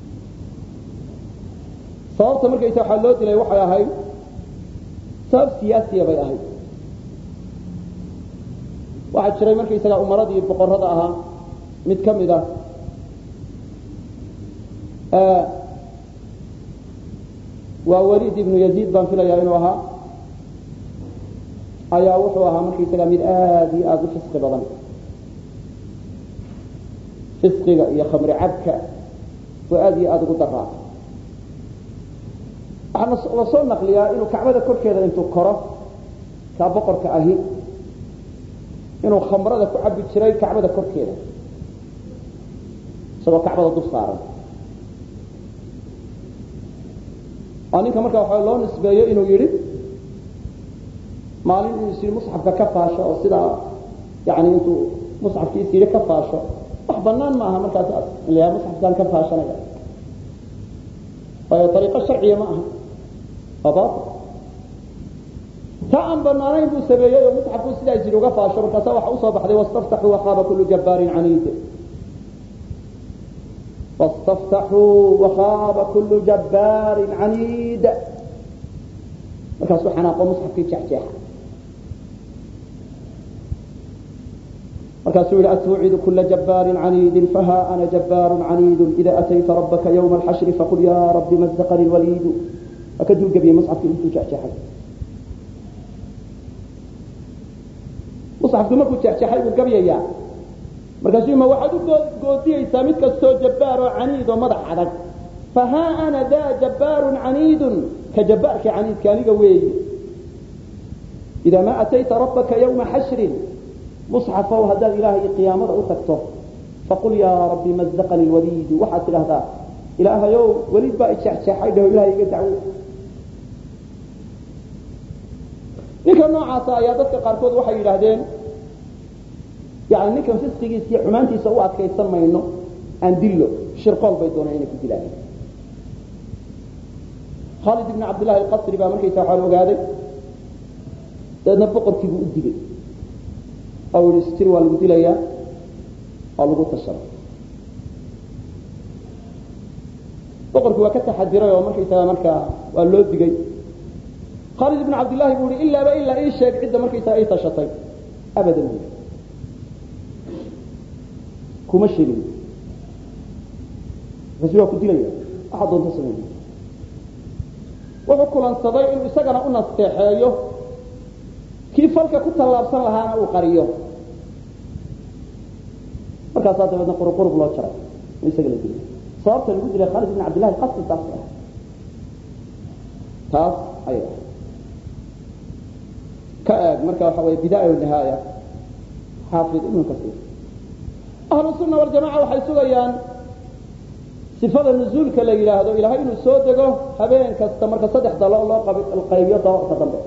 sababta marka inta waxa loo dilay waxa ahay sabab siyaasi bay ahayd waxa jiray markii isaga umaradii boqorada ahaa mid kamid ah waa Walid ibn Yazid ban filaya inuu ahaa ayaa wuxuu ahaa markii isaga mid aad iyo aad u fisqi badan fisqiga iyo khamri cabka waa aad iyo aad ugu daraa أنا وصلنا قليا إنه كعبة كركة أنتو كرة كابقر كأهي إنه خمرة كعب تشري كعبة كركة سواء كعبة ضصارة أنا كمان كحولون نسبيا إنه يريد مالين يصير مصحف كفاشة أو صدا يعني أنتو مصحف يصير كفاشة أحبنان معها مركز اللي هي مصحف كان كفاشة نجا فهي طريقة شرعية معها فضاف تأم بنانين بو سبيعي ومصحفوا سيدا يسيروا قفا الشبكة سوح أصاب حدي واستفتحوا وخاب كل جبار عنيد واستفتحوا وخاب كل جبار عنيد مركزوا حناقوا مصحف في جحجح مركزوا أتوعد كل جبار عنيد فها أنا جبار عنيد إذا أتيت ربك يوم الحشر فقل يا رب مزقني الوليد أكدوا قبل مصحف في جحجح مصحف ما كنت جحجح وقبيا مركزوا ما وحدوا قوتي سامد كستو جبار عنيد ومضح عدد فها أنا ذا جبار عنيد كجبار كعنيد كان قوي إذا ما أتيت ربك يوم حشر مصحف وهذا إلهي قيامة أتكته فقل يا ربي مزقني الوليد وحسن هذا إله يوم وليد بقى شحيده إلهي يدعو نكن نوع عصا يا ضدك قاركود وحي يلهدين يعني نكن سيسقي سي حمانتي سوات كي يسمى إنه أندله شرقال بيتون عينك الدلالي خالد بن عبد الله القصري بقى مركي تحاول وقاعد نبقر كيبو الدلي أو الاستروى الودلية أو لغوط الشرق بقر كيبو كتحديره يوم مركي تحاول مركا وقال له الدقي خالد بن عبد الله يقول إلا إيش شيء عدة مركي تحاول تشطي أبدا كمشي فسيوها كدلية أحد ضد سمين وحكو لانصدي إنه إساقنا قلنا استيحيه كيف فالك كنت اللابسان لها أنا أقريه مركز صادة بدنا قرب الله شرع ويساقل الدنيا صارت الوجود لخالد بن عبد الله قصد تاس أيضا كأج مركز حوالي بداية والنهاية حافظ ابن كثير أهل السنة والجماعة وحيثوا أيان صفة النزول كلا إلهه إلهي إنه سودقه هبين كاستمر كصدح ضلاء الله القيبية ضواء تضمه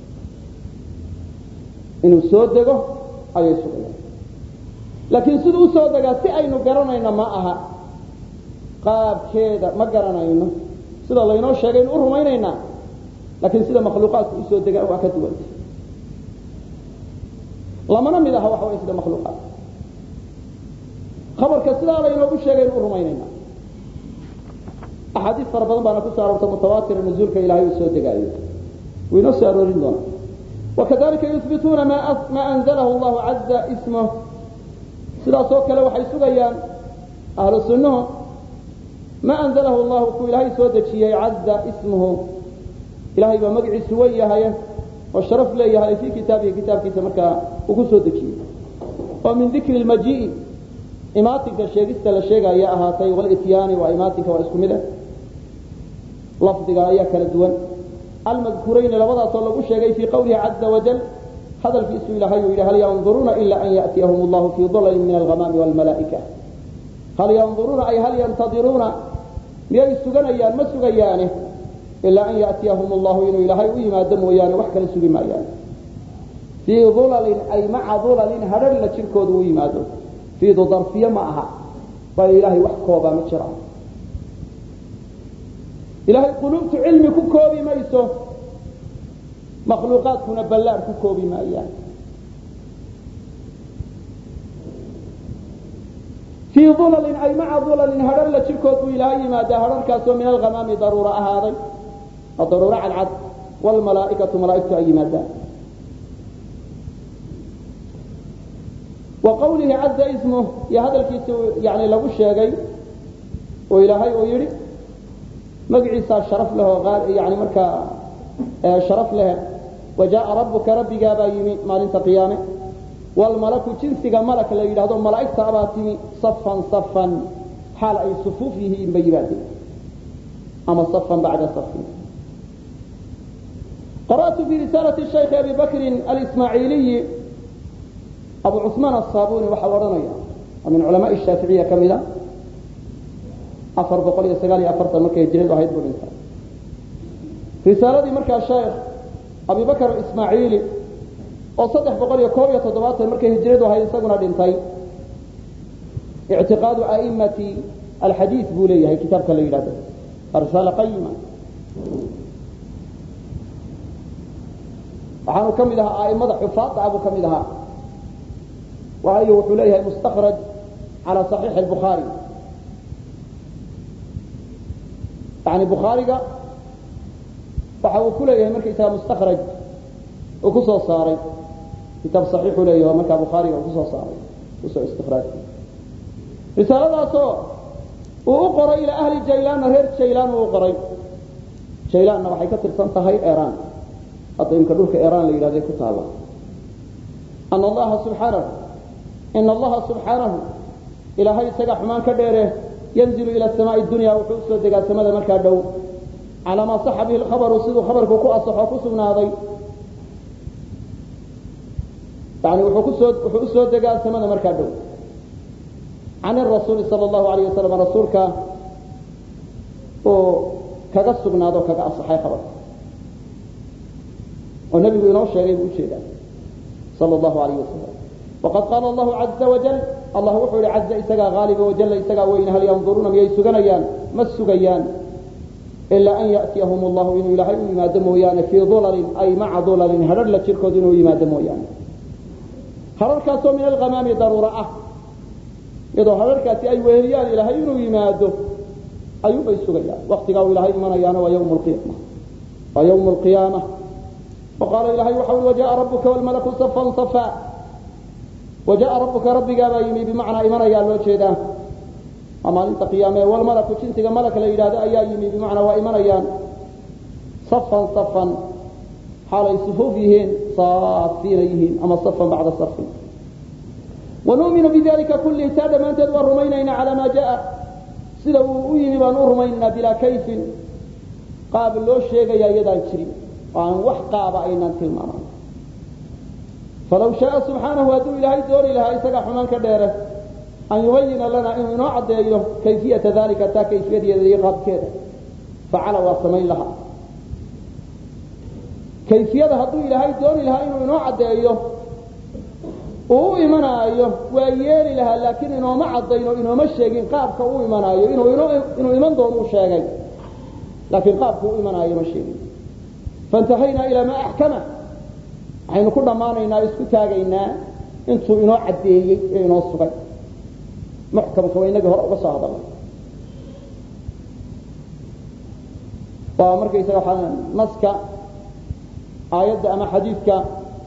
إنه سودقه أي سودقه لكن سدو سودقه سأينه قرنين معها قاب كذا ما قرنين سيدا الله ينوش شاقين أرهمينينا لكن سيدا مخلوقات سودقه وأكدوا لما نمدها وحوى سيدا مخلوقات خبر كسيدا الله ينوش شاقين أرهمينينا أحاديث فربضان بأنا كنت أعرف متواتر النزول كإلهي والسودة قائد وينسى أرورين دونه وكذلك يثبتون ما أنزله الله عز اسمه سلا سوك لو حيث غيان أهل السنة ما أنزله الله كإلهي سودة شيء عز اسمه إلهي بمقع سوية هاي والشرف لي هاي في كتابه كتاب كتابك وكل سودة شيء ومن ذكر المجيء إماتك الشيء الشيء يا أهاتي والإتيان وإماتك وإسكمله لفظك أياك للدول المذكورين لوضع صلى الشيء في قوله عز وجل هذا في اسم إلهي وإلى هل ينظرون إلا أن يأتيهم الله في ظلل من الغمام والملائكة هل ينظرون أي هل ينتظرون ليسجن أيان ما سجيانه إلا أن يأتيهم الله إنه إلهي وإما دم ويانه وحكا لسجي ما يانه في ظلل أي مع ظلل هرر لتشركوا وإما دم في ذو ظرفية معها فإلهي وحكوبا متشرع إلهي قلوبت علمي كوكوبي ميسو مخلوقات كنا بلار كوكوبي ما إياه في ظلل أي مع ظلل هرر لتشركوا إلهي ما هرر كاسو من الغمام ضرورة هذا الضرورة على العد والملائكة ملائكة أي مادة وقوله عز اسمه يا هذا الكيس يعني لو الشيء وإلهي ويري مقعيسا شرف له يعني مركا شرف له وجاء ربك ربي قابا يمي مالنت قيامه والملك جنسك ملك اللي يدهدون ملائكة أباتيمي صفا حال أي صفوفه بيباته أما صفا بعد صف قرأت في رسالة الشيخ أبي بكر الإسماعيلي أبو عثمان الصابوني وحورنا ومن علماء الشافعية كمذا أفر بقولي السقالي أفرت مركة الجليل وهيد بالإنسان رسالة مركة الشيخ أبي بكر الإسماعيلي وصدح بقولي كوريا تضبات مركة الجليل وهيد ساقنا الإنسان اعتقاد أئمة الحديث بوليه هي كتاب كالليلة رسالة قيمة waxaanu ka mid ahaa a'immada xufaadda abuu ka mid ahaa waayo wuxuu leeyahay mustakhraj cala saxiix albukhaari yani bukhaariga waxa uu ku leeyahay markaysaga mustakhraj uu ku soo saaray kitaab saxiixu leeyahay markaa bukhaariga uu ku soo saaray kusoo istikhraaجay risaaladaasoo uu u qoray ilaa ahli jaylaanna reer jaylaan uu u qoray jaylaanna waxay ka tirsan tahay iiraan hadda imka dhulka iiraan la yidhahday ku taalla in allaha subxaanahu ilaahay isaga xumaan ka dheere yanzilu ila samaa'i dunya wuxuu usoo degaa samada markaa dhow calaa maa saxa bihi lkhabaru siduu khabarku ku asaxo ku sugnaaday yani wuxuu usoo degaa samada markaa dhow can rasuuli sal allahu alayh wasalam rasuulka oo kaga sugnaado kaga asaxay khabarka oo nabigu inoo sheegay buu ujeedaa sal allahu alayh wasalam waqad qaala allahu caza wajal allah wuxuu yihi caza isagaa haaliba wajalla isagaa weyne hal yanduruuna miyay suganayaan ma sugayaan ilaa an ya'tiyahum allahu inuu ilaahay u yimaado mooyaane fii dulalin ay maca dulalin hadhar la jirkood inuu yimaado mooyaane hadharkaasoo min alghamaami daruura ah iyadoo hadharkaasi ay weheliyaan ilaahay inuu yimaado ayuubay sugayaan waktigaa uu ilaahay imanayaana waa ywm alqiyaama waqaala ilahay waxa ui wajaءa rabuka wlmalaku safan safa wajaءa rabuka rabbigaabaa yimi bimacnaa imanayaa loo jeedaa waa maalinta qiyaame walmalaku jinsiga malak la yidhahdo ayaa yimi bimacnaa waa imanayaan safan safan xaalay sufuuf yihiin saafiina yihiin ama safan bacda safin wanu'minu bidalika kullihi taa dhammaanteed waan rumaynaynaa calaa maa jaa sida uu u yimi baan u rumaynaynaa bilaa kayfin qaab loo sheegaya iyadaan jirin oo aan wax qaaba aynaan tilmaaman falaw shaaa subxaanahu hadduu ilaahay dooni lahaa isaga xumaan ka dheere an yubayina lana inuu inoo caddeeyo kayfiyata dalika taa kayfiyadeeda iyo qaabkeeda facala waa samayn lahaa kayfiyada hadduu ilaahay dooni lahaa inuu inoo caddeeyo uu u imanaayo waa yeeli lahaa laakiin inooma caddayn oo inooma sheegin qaabka u imanaayo inuu iman doono u sheegay laakiin qaabku u imanaayo ma sheegin faintahaynaa ilaa maa axkama waxaynu ku dhammaanaynaa isku taagaynaa intuu inoo caddeeyey ee inoo sugay muxkamka waa inagii hore uga soo hadalnay waa markaysaga waxaa naska aayadda ama xadiidka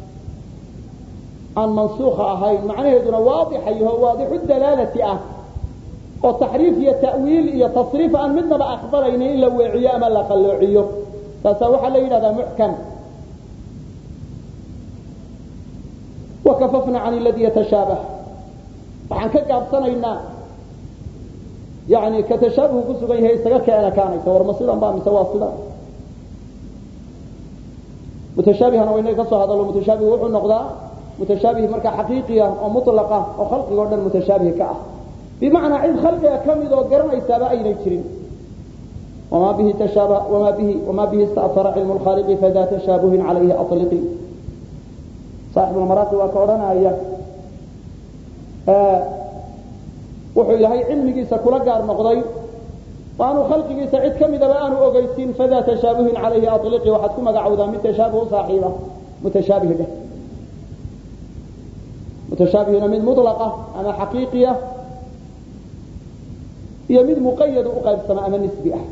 aan mansuuka ahayn macnaheeduna waadixa yaho waadixu dalaalati ah oo taxriif iyo ta'wiil iyo tasriif aan midnaba aqbalaynin in la weeciyo ama la qalloociyo taasaa waxaa la yidhahdaa muxkam wakafafna can aladii yatashaabah waxaan ka gaabsanaynaa yani ka tashaabuhu ku sugan yahay isaga keena kaanaysa war ma sidan baa mise waa sidan mutashaabihana waa inaga ka soo hadallo mutashaabih wuxuu noqdaa mutashaabih markaa xaqiiqiya oo mutlaqa oo khalqiga o dhan mutashaabih ka ah bimacnaa cid khalqiga ka mid oo garanaysaaba aynay jirin wamaa bihi ista'ara cilmu lkhaaliqi fadaa tashaabuhin calayhi aطliqi saaxibulmaraaqi waa ka odhanaya wuxuu ilaahay cilmigiisa kula gaar noqday waanu khalqigiisa cid ka midaba aanu ogeysin fadaa tashaabuhin calayhi aطliqi waxaad ku magacowdaa mid tashaabuh saaxiiba mutashaabih dheh mutashaabihuna mid mutlaqa ama xaqiiqiya iyo mid muqayada u qaybsama ama nisbi ah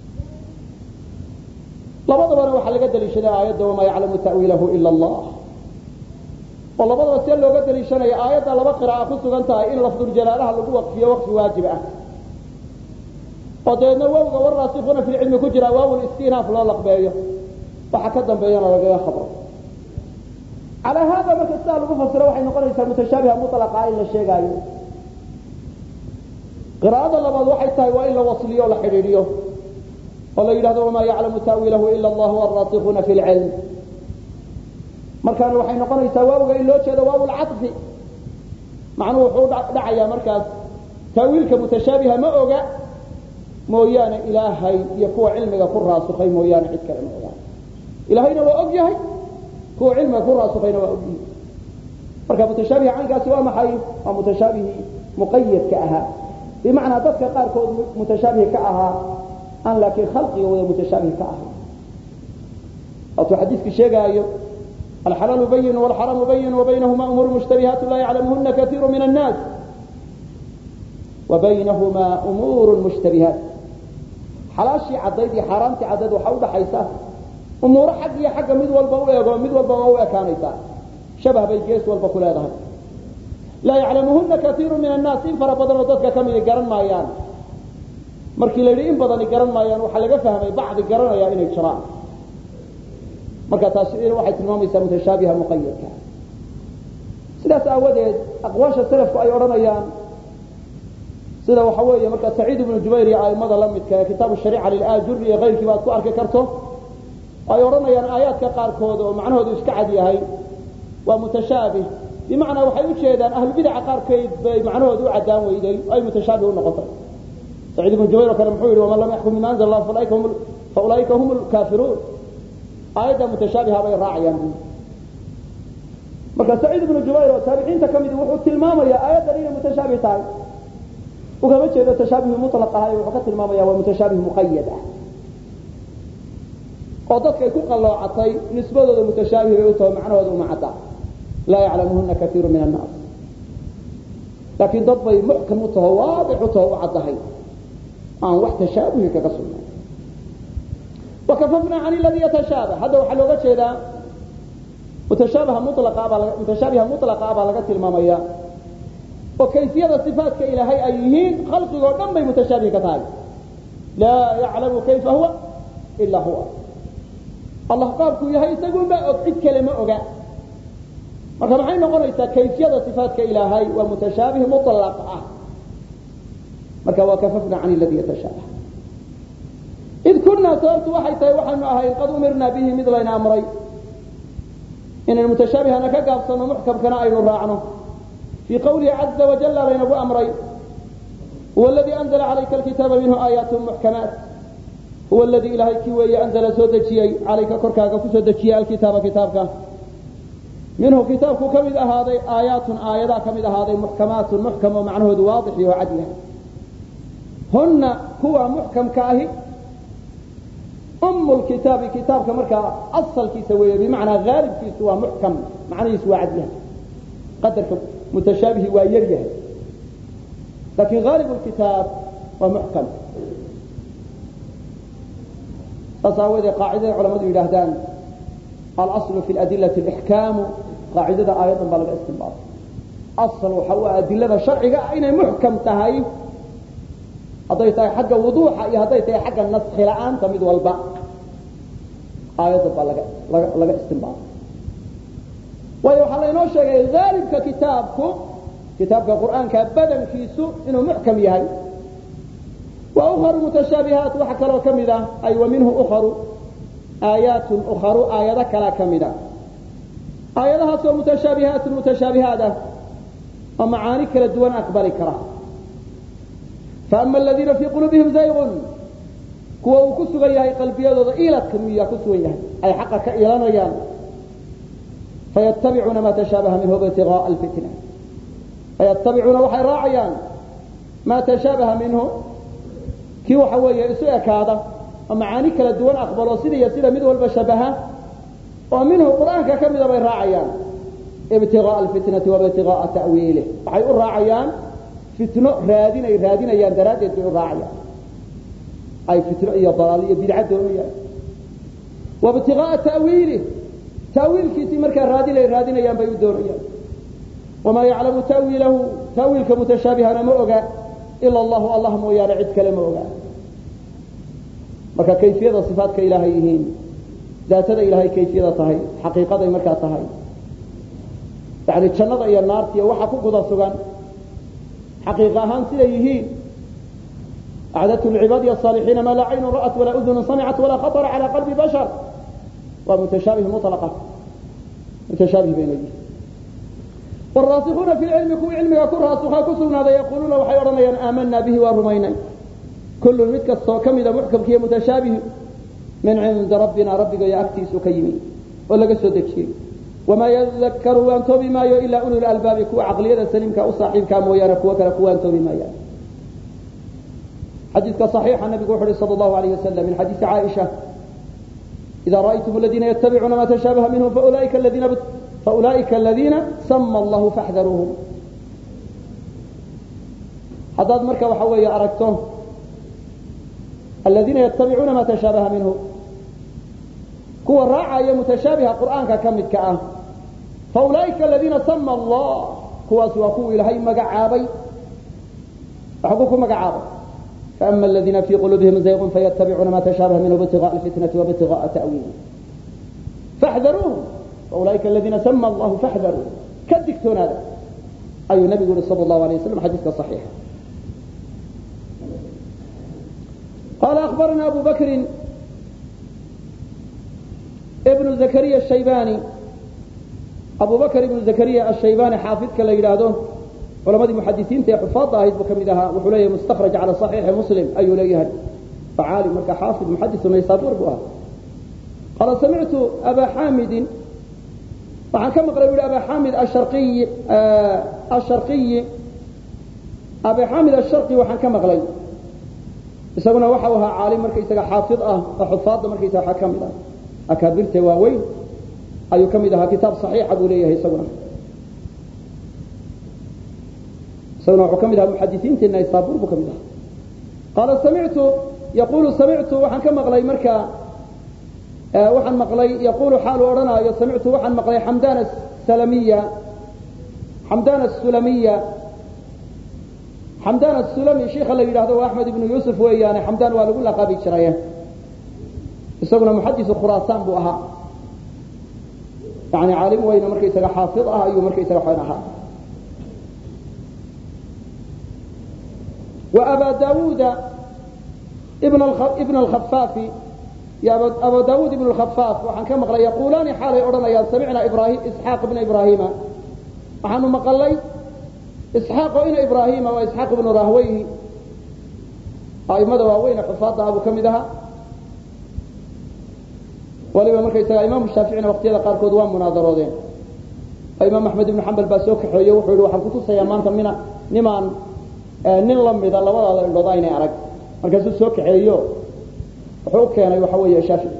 labadabana waxaa laga daliishaday aayadda wamaa yaclamu ta'wiilahu ila allah oo labadaba see looga daliishanaya aayadda laba qiraa'a ku sugan tahay in lafduljalaalaha lagu waqfiyo waqfi waajib ah oo dabeedna wawga waraasikuuna fi lcilmi ku jira waawul istinaaf loo laqbeeyo waxa ka dambeeyana lagaga khabro calaa haada marka sidaa lagu fasiro waxay noqonaysaa mutashaabiha mutlaqa in la sheegaayo qiraa'ada labaad waxay tahay waa in la wasliyo o la xidhiidhiyo oo la yidhahdo wamaa yaclamu ta'wiilahu ila allah waraasikuuna fi lcilm markaana waxay noqonaysaa waawga in loo jeedo waaw lcaطfi macnuhu wuxuu dhacayaa markaas ta'wiilka mutashaabiha ma oga mooyaane ilaahay iyo kuwa cilmiga ku raasukhay mooyaane cid kale ma oga ilaahayna waa og yahay kuwa cilmiga ku raasukayna waa og yihi marka mutashaabiha caynkaasi waa maxay waa mutashaabihii muqayadka ahaa bimacnaa dadka qaarkood mutashaabih ka ahaa aan laakiin khalqiga wada mutashaabih ka ahaa waatuu xadiiskii sheegaayo الحلال بين والحرام بين وبينهما أمور مشتبهات لا يعلمهن كثير من الناس وبينهما أمور مشتبهات حلاشي عديدي حرامتي عدد وحول حيسا أمور حق حق مد والبوء كانيسا شبه بيجيس والبكل هذا لا يعلمهن كثير من الناس إن فربضنا ضدك كم يقرن مايان markii la yiri in badan garan maayaan waxa laga fahmay bacdi garanaya inay jiraan marka taas waxay tilmaamaysaa mutashaabiha muqayyadka sidaas aawadeed aqwaasha salafku ay oranayaan sida waxa weeye marka Saciid ibn Jubayr iyo aymada la midka kitaab shariica lil ajur iyo qeyrkii baad ku arki karto ay oranayaan aayaadka qaar kood oo macnahoodu iska cad yahay waa mutashaabih bimaana waxay u jeedaan ahlu bid'a qaar kood bay macnahoodu u cadaan weyday ay mutashaabih u noqotay سعيد بن جبير وكان محور ومن لم يحكم بما أنزل الله فأولئك هم الكافرون آية متشابهة بين راعيان marka Saciid ibn Jubayr oo tabiiciinta kamid wuxuu tilmaamayaa aayada inay mutashaabih tahay oo kama jeedo tashaabih mutlaq ah wuxuu ka tilmaamayaa waa mutashaabih muqayyad ah oo dadka ku qaloocatay nisbadooda mutashaabih ay u tahay macnahoodu ma cadda la ya'lamuhunna kathiru min an-nas laakiin dad bay muhkam u tahay waadix u tahay caddahay aan wax tashaabih kaga sugnaa وكففنا عن الذي يتشابه هذا waxa looga jeedaa mutashaabih mutlaqa ba laga tilmaamaya oo kayfiyada sifaadka ilaahay ay yihiin khalqigo dhan bay mutashaabih ka tahay la ya'lamu kayfa huwa illa huwa Allah qaabku yahay isagu ma og cid kale ma oga marka maxay noqonaysaa kayfiyada sifaadka ilaahay waa mutashaabih mutlaq ah marka وكففنا عن الذي يتشابه إذ كنا صرت وحيتي وحنا أهين قد أمرنا به مثلنا أمري إن المتشابه أنا كقابصنا محكم كنا أين راعنه في قوله عز وجل بين أبو أمري هو الذي أنزل عليك الكتاب منه آيات محكمات هو الذي إلهيك وأنزل سودجي عليك كركاك فسودجي الكتاب كتابك منه كتابك كمذا هذه آيات كمذا هذه محكمات محكم ومعنه واضح وعديها هن هو محكم كاهي أم الكتاب كتابك مركا أصل كيسوية بمعنى غالب كيسوا محكم معنى يسوى عدلها قدر متشابه ويريه لكن غالب الكتاب ومحكم تصاوذ قاعدة علماء الإلهدان الأصل في الأدلة الإحكام قاعدة آيات بلغ استنباط أصل وحوى أدلة شرعية أين محكم تهي هذا حق وضوح هذا حق النسخ الآن تمد والباء آيات لغا استنباط ويوحى لنا شيء ذلك كتابك القرآن كبدن كيسو إنه محكم يهي وأخر متشابهات وحكى له كمذا أي ومنه آيات أخر آيات كلا كمذا آياتها سوى متشابهات ومعاني كلا دوان أكبر كراه فأما الذين في قلوبهم زيغ كوا كسوا ياهي قلبيا ضئيلة كمية كسوا ياهي أي حقك إيلانا يان فيتبعون ما تشابه منه ابتغاء الفتنة فيتبعون وحي راعيان ما تشابه منه كي وحوية إسوء كذا ومعاني كلا الدوان أخبر وصيدي يسيد مدو البشبهة ومنه القرآن كمذا بي راعيان ابتغاء الفتنة وابتغاء تأويله وحي راعيان فتنة رادين أيان درادة راعية أي فتنة أي ضلالية بدعة دونية وابتغاء تأويل كيسي مركا رادين أيان بيو دونية وما يعلم تأويل كمتشابه أنا مؤقى إلا الله مويا لعد كلمة مؤقى مركا كيفية صفات كإلهيهين ذات إلهي كيفية طهي حقيقة مركا طهي يعني تشنط أي النار وحكو قضى سغان حقيقة سيئه أعددت للعباد الصالحين ما لا عين رأت ولا أذن سمعت ولا خطر على قلب بشر ومتشابه مطلقة متشابه بين يديه والراسخون في العلم كو علمك كرها سخاكسون هذا يقولون وحيرنا آمنا به ورمينا كل المتك الصوكم إذا محكم كي متشابه من عند ربنا ربك يا أكتي سكيمي ولا قصدك شيء وما يذكر وانتو بما يو إلا أولو الألباب كو عقلية سليم كأصاحب كامويانا كوكرا وانتو بما يو حديث صحيح النبي صلى الله عليه وسلم من حديث عائشة إذا رأيتم الذين يتبعون ما تشابه منه فأولئك الذين سمى الله فاحذروهم haddaad marka waxa weeye aragto الذين يتبعون ما تشابه منه kuwa raacaya mutashaabiha qur'aanka kamidka ah فأولئك الذين سمى الله kuwaas waa kuwa ilaahay magacaabay فأما الذين في قلوبهم زيغ فيتبعون ما تشابه منه ابتغاء الفتنة وابتغاء تأويله فاحذروهم فأولئك الذين سمى الله فاحذروهم كالدكتون هذا أي النبي يقول صلى الله عليه وسلم حديث صحيح قال أخبرنا أبو بكر ابن زكريا الشيباني أبو بكر ابن زكريا الشيباني حافظ كلا يلاده علماء المحدثين حفاظ ظاهر بكمدها وحليه مستخرج على صحيح مسلم أي ليه فعالم مركا حافظ محدث ويصادر بها قال سمعت أبا حامد وعن كم قرأ أبا حامد الشرقي أبا حامد الشرقي وعن كم قرأ يسوون وحوها عالم مركا يسوى حافظ وحفاظ مركا يسوى حكمدها أكابر تواوين أي كمدها كتاب صحيح أبو ليه يسوون سونا حكمها المحدثين تنا يصابون بكمها قال سمعت وحن كما مقلي مركا وحن مقلي يقول حال ورنا سمعت وحن مقلي حمدان السلمي شيخ اللي يراهده احمد بن يوسف ويانا حمدان waa lagu laqabi jiray isaguna muhaddis khurasan buu ahaa yani caalim weyna markay isaga xaafid ah ayuu markay isaga xayna ahaa وأبا داود ابن الخفاف يا أبا داود ابن الخفاف وحن كما قال يقولان حالي أرنا يا سمعنا إسحاق بن إبراهيم وحن مقلي إسحاق بن إبراهيم وإسحاق بن راهويه أي ماذا وين حفاظ أبو كمدها ولما مركز إمام الشافعي وقت هذا قال كودوان مناظرين إمام أحمد بن حنبل باسوك حيو وحلو وحن كتو سيامان تمنا نمان nin lamida labada indhood aynay arag markaasuu soo kaxeeyo wuxuu keenay waxa weeye Shaafici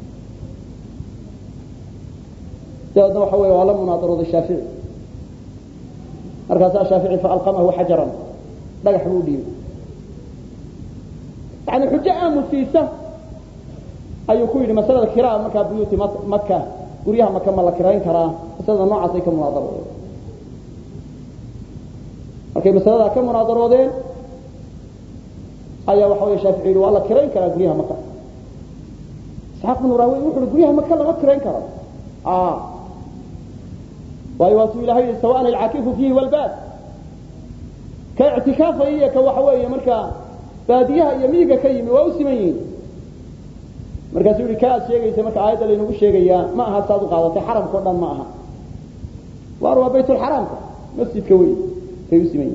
dadna waxa weeye wala munaadarada Shaafici markaas Shaafici fa alqamahu hajaran dhagax buu dhiibay yani xujo aamusiisa ayuu ku yiri masalada kiraa marka buyuti Makka guriyaha Makka ma la kirayn karaa masalada noocaas ay ka munaadarada markay masalada ka munaadarooden ayaa waxa weeye Shaafici wala kirayn kara guriyaha Makka Isxaaq ibn Rawi wuxuu guriyaha Makka laga kirayn kara ويواسو إلهي سواء العاكف فيه والباد كاعتكاف إياك وحوية مركا باديها يميقا كيمي وأسمين مركا سوري كاس شيئا يسمك آيات اللي نقول شيئا معها صادق هذا حرم قرآن معها وأروى بيت الحرام مسجد كوي في أسمين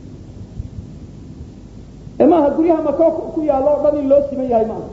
إما هدويها مكوكو يا الله بني الله أسمين هاي معها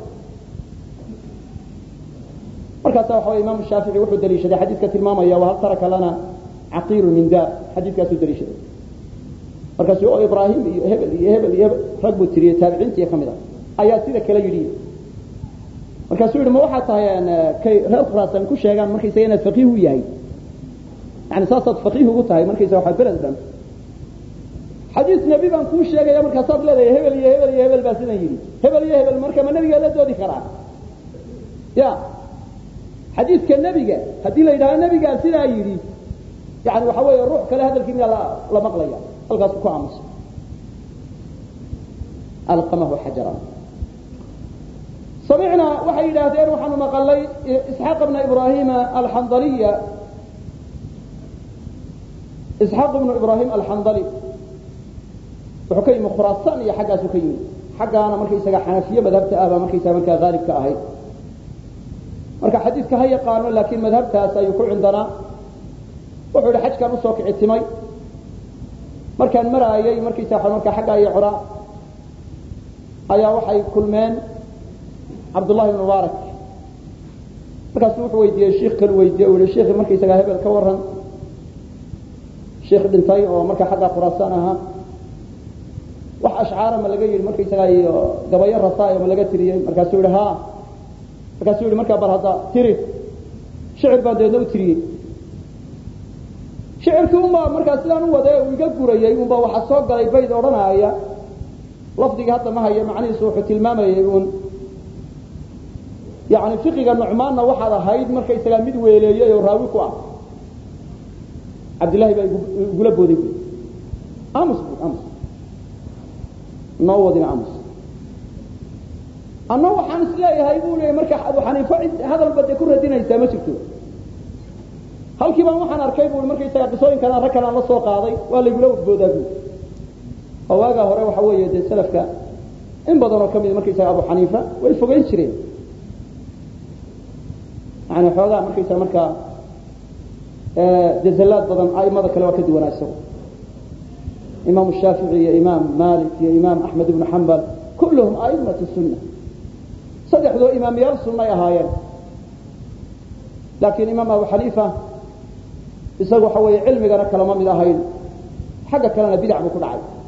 مركا سوى إمام الشافعي وحد دليشة حديث كثير ماما يا وهل ترك لنا عقير من داء حديث كثير دليشة مركا سوى إبراهيم يهبل رقب التريه تابعين يا خميرة آيات سيدة كلا يريد مركا سوى لما واحد يعني كي رأس راسا كل شيء قال مركا سينا فقيه وياي يعني صاصة فقيه وقلتها مركا سوى حد بلد دم حديث نبي بان كل شيء يا مركا صاد لا يهبل باسنا يريد هبل مركا ما نبي قال لا دودي خرع يا حديث كالنبي قال هدي لا إله النبي قال سلا يري يعني وحوي الروح كلا هذا الكلمة لا مقليا القص كامس القمه حجرا سمعنا وحي إلى ذين وحن مقلي إسحاق بن إبراهيم الحنظلية إسحاق بن إبراهيم الحنظلي وحكيم خراسان يا حاجة سكيم حاجة أنا مركي سجى حنفية مذهبت أبا مركي سجى مركي غالب كأهيد marka xadiiska hay qaano laakiin madhabtaas ay ku cindana wuxuu xajkan u soo kicimay markaan maraayay markii saaxan marka xagga ay cura ayaa waxay kulmeen Abdullah ibn Mubarak markaas wuxuu weydiiyay sheekh kale weydiiyay oo sheekh markii isaga hebel ka waran sheekh dhintay oo marka xagga Khurasan aha wax ashcaar ma laga yiri markii isaga iyo gabayo rasaay ma laga tiriyay markaas uu yiraahdaa markaasuu yidhi markaa bal hadda tiri shicir baan deedna u tiriyey shicirkii unbaa markaa sidaan u wade uu iga gurayey unbaa waxaa soo galay bayd odhanaaya lafdigii hadda ma haya macnihiisu wuxuu tilmaamayay uun yani fiqiga nucmaanna waxaad ahayd markaysagaa mid weeleeyey oo raawi ku ah cabdillahi baa igula booday bu amus bu amus noo wadina amus anna waxaan isleeyahay buu leeyahy marka abu xaniifa cid hadalba dee ku radinaysaa ma jirto halkii baan waxaan arkay buu markaysaga qisooyinkan rag kale aan la soo qaaday waa laygula boodaa bu oo waagaa hore waxa weeye dee salafka in badan oo kamid markaysaga abu xaniifa way fogeyn jireen yani xoogaa markaysaga markaa jazallaad badan aimada kale waa ka duwanaa isagu imaam shaafici iyo imaam malik iyo imaam axmed ibnu xambal kulluhum aimatu sunna saddexdoo imaamyaal sunnay ahaayeen laakiin imaam abu xaniifa isagu waxa weeye cilmigana kalama mid ahayn xagga kalena bidac buu ku dhacay